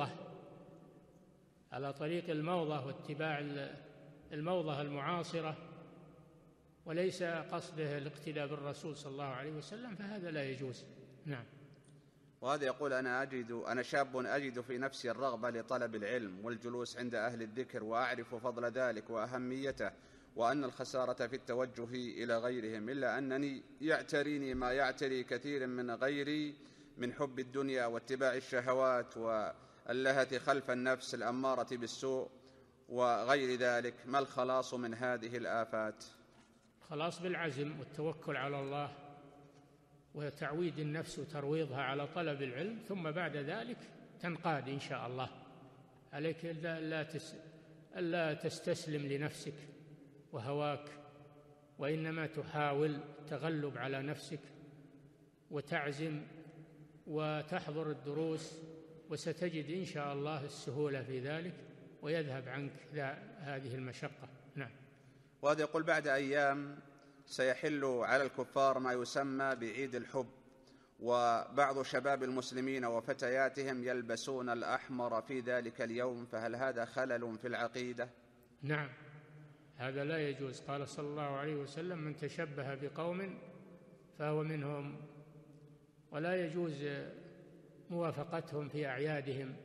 S1: الموضة واتباع الموضة المعاصرة، وليس قصده الاقتداء بالرسول صلى الله عليه وسلم، فهذا لا يجوز. نعم.
S2: وهذا يقول: أنا شاب أجد في نفسي الرغبة لطلب العلم والجلوس عند أهل الذكر، وأعرف فضل ذلك وأهميته، وأن الخسارة في التوجه إلى غيرهم، إلا أنني يعتريني ما يعتري كثير من غيري من حب الدنيا واتباع الشهوات واللهث خلف النفس الأمارة بالسوء وغير ذلك. ما الخلاص من هذه الآفات؟
S1: الخلاص بالعزم والتوكل على الله، وتعويد النفس وترويضها على طلب العلم، ثم بعد ذلك تنقاد إن شاء الله. عليك ألا تستسلم لنفسك وهواك، وإنما تحاول التغلب على نفسك وتعزم وتحضر الدروس، وستجد إن شاء الله السهولة في ذلك، ويذهب عنك هذه المشقة. نعم.
S2: وهذا يقول: بعد أيام سيحل على الكفار ما يسمى بعيد الحب، وبعض شباب المسلمين وفتياتهم يلبسون الأحمر في ذلك اليوم، فهل هذا خلل في العقيدة؟
S1: نعم، هذا لا يجوز. قال صلى الله عليه وسلم: من تشبه بقوم فهو منهم، ولا يجوز موافقتهم في أعيادهم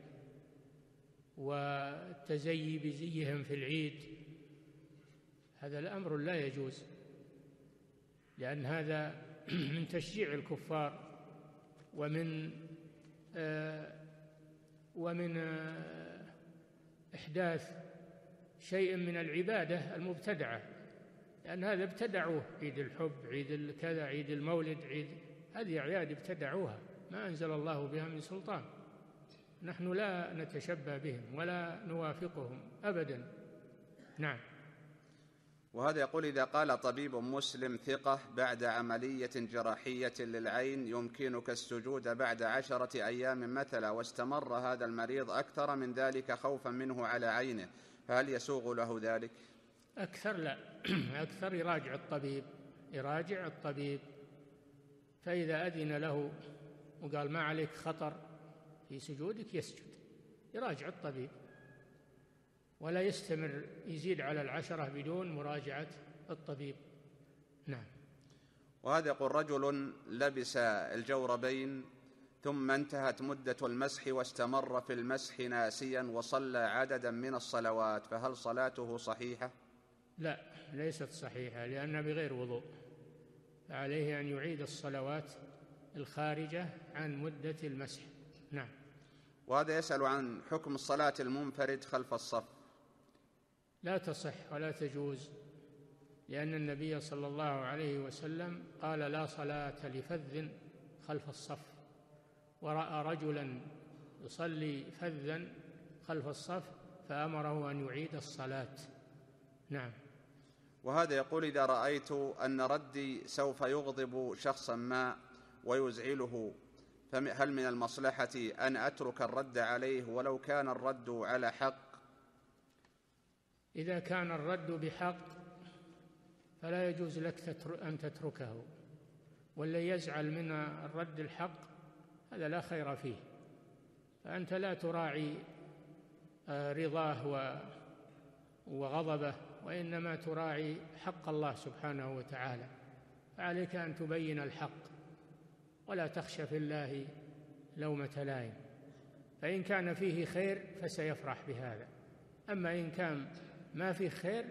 S1: والتزيي بزيهم في العيد. هذا الأمر لا يجوز، لأن هذا من تشجيع الكفار ومن إحداث شيء من العبادة المبتدعة، لأن هذا ابتدعوه، عيد الحب، عيد كذا، عيد المولد، هذه أعياد ابتدعوها ما أنزل الله بها من سلطان. نحن لا نتشبه بهم ولا نوافقهم أبدا. نعم.
S2: وهذا يقول: إذا قال طبيب مسلم ثقة بعد عملية جراحية للعين يمكنك السجود بعد 10 أيام مثلا، واستمر هذا المريض أكثر من ذلك خوفا منه على عينه، فهل يسوغ له ذلك؟
S1: أكثر لا أكثر يراجع الطبيب، فإذا أذن له وقال ما عليك خطر في سجودك يسجد، يراجع الطبيب ولا يستمر يزيد على 10 بدون مراجعة الطبيب. نعم.
S2: وهذا يقول: رجل لبس الجوربين ثم انتهت مدة المسح واستمر في المسح ناسيا وصلى عددا من الصلوات، فهل صلاته صحيحة؟
S1: لا، ليست صحيحة، لأنها بغير وضوء، فعليه أن يعيد الصلوات الخارجة عن مدة المسح. نعم.
S2: وهذا يسأل عن حكم الصلاة المنفرد خلف الصف.
S1: لا تصح ولا تجوز، لأن النبي صلى الله عليه وسلم قال: لا صلاة لفذ خلف الصف، ورأى رجلا يصلي فذا خلف الصف فأمره أن يعيد الصلاة. نعم.
S2: وهذا يقول: إذا رأيت أن ردي سوف يغضب شخصا ما ويزعله، فهل من المصلحة أن أترك الرد عليه ولو كان الرد على حق؟
S1: إذا كان الرد بحق فلا يجوز لك أن تتركه، والذي يزعل من الرد الحق هذا لا خير فيه، فأنت لا تراعي رضاه وغضبه، وإنما تراعي حق الله سبحانه وتعالى، فعليك أن تبين الحق ولا تخشى في الله لومة لائم، فإن كان فيه خير فسيفرح بهذا، أما إن كان ما فيه خير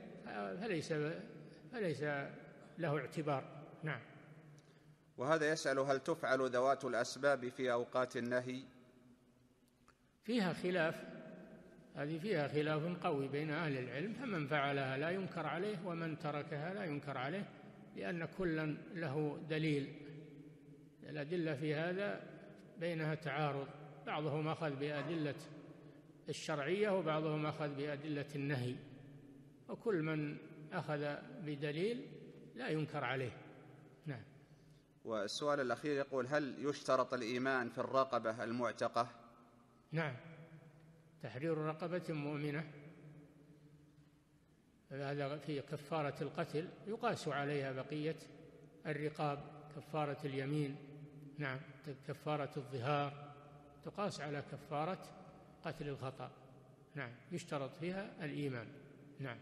S1: فليس له اعتبار. نعم.
S2: وهذا يسأل: هل تفعل ذوات الأسباب في أوقات النهي؟
S1: فيها خلاف، هذه فيها خلاف قوي بين أهل العلم، فمن فعلها لا ينكر عليه ومن تركها لا ينكر عليه، لأن كلا له دليل. الأدلة في هذا بينها تعارض، بعضهم أخذ بأدلة الشرعية وبعضهم أخذ بأدلة النهي، وكل من أخذ بدليل لا ينكر عليه. نعم.
S2: والسؤال الأخير يقول: هل يشترط الإيمان في الرقبة المعتقة؟
S1: نعم، تحرير رقبة مؤمنة، هذا في كفارة القتل، يقاس عليها بقية الرقاب، كفارة اليمين. نعم، كفارة الظهار تقاس على كفارة قتل الخطأ. نعم، يشترط فيها الإيمان. نعم.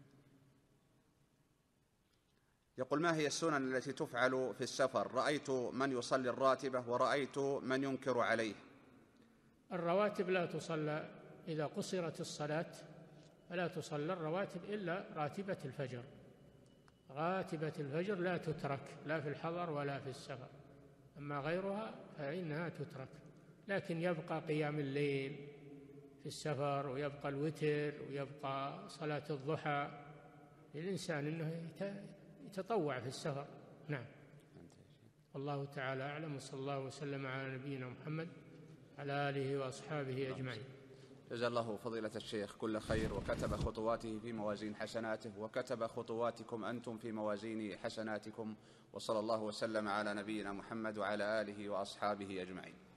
S2: يقول: ما هي السنن التي تفعل في السفر؟ رأيت من يصلي الراتبة ورأيت من ينكر عليه.
S1: الرواتب لا تصلى، إذا قصرت الصلاة فلا تصلى الرواتب إلا راتبة الفجر. راتبة الفجر لا تترك لا في الحضر ولا في السفر، أما غيرها فإنها تترك، لكن يبقى قيام الليل في السفر، ويبقى الوتر، ويبقى صلاة الضحى للإنسان أنه يتطوع في السفر. نعم. والله تعالى أعلم، وصلى الله وسلم على نبينا محمد على آله وأصحابه أجمعين.
S2: جزا الله فضيلة الشيخ كل خير، وكتب خطواته في موازين حسناته، وكتب خطواتكم أنتم في موازين حسناتكم، وصلى الله وسلم على نبينا محمد وعلى آله وأصحابه أجمعين.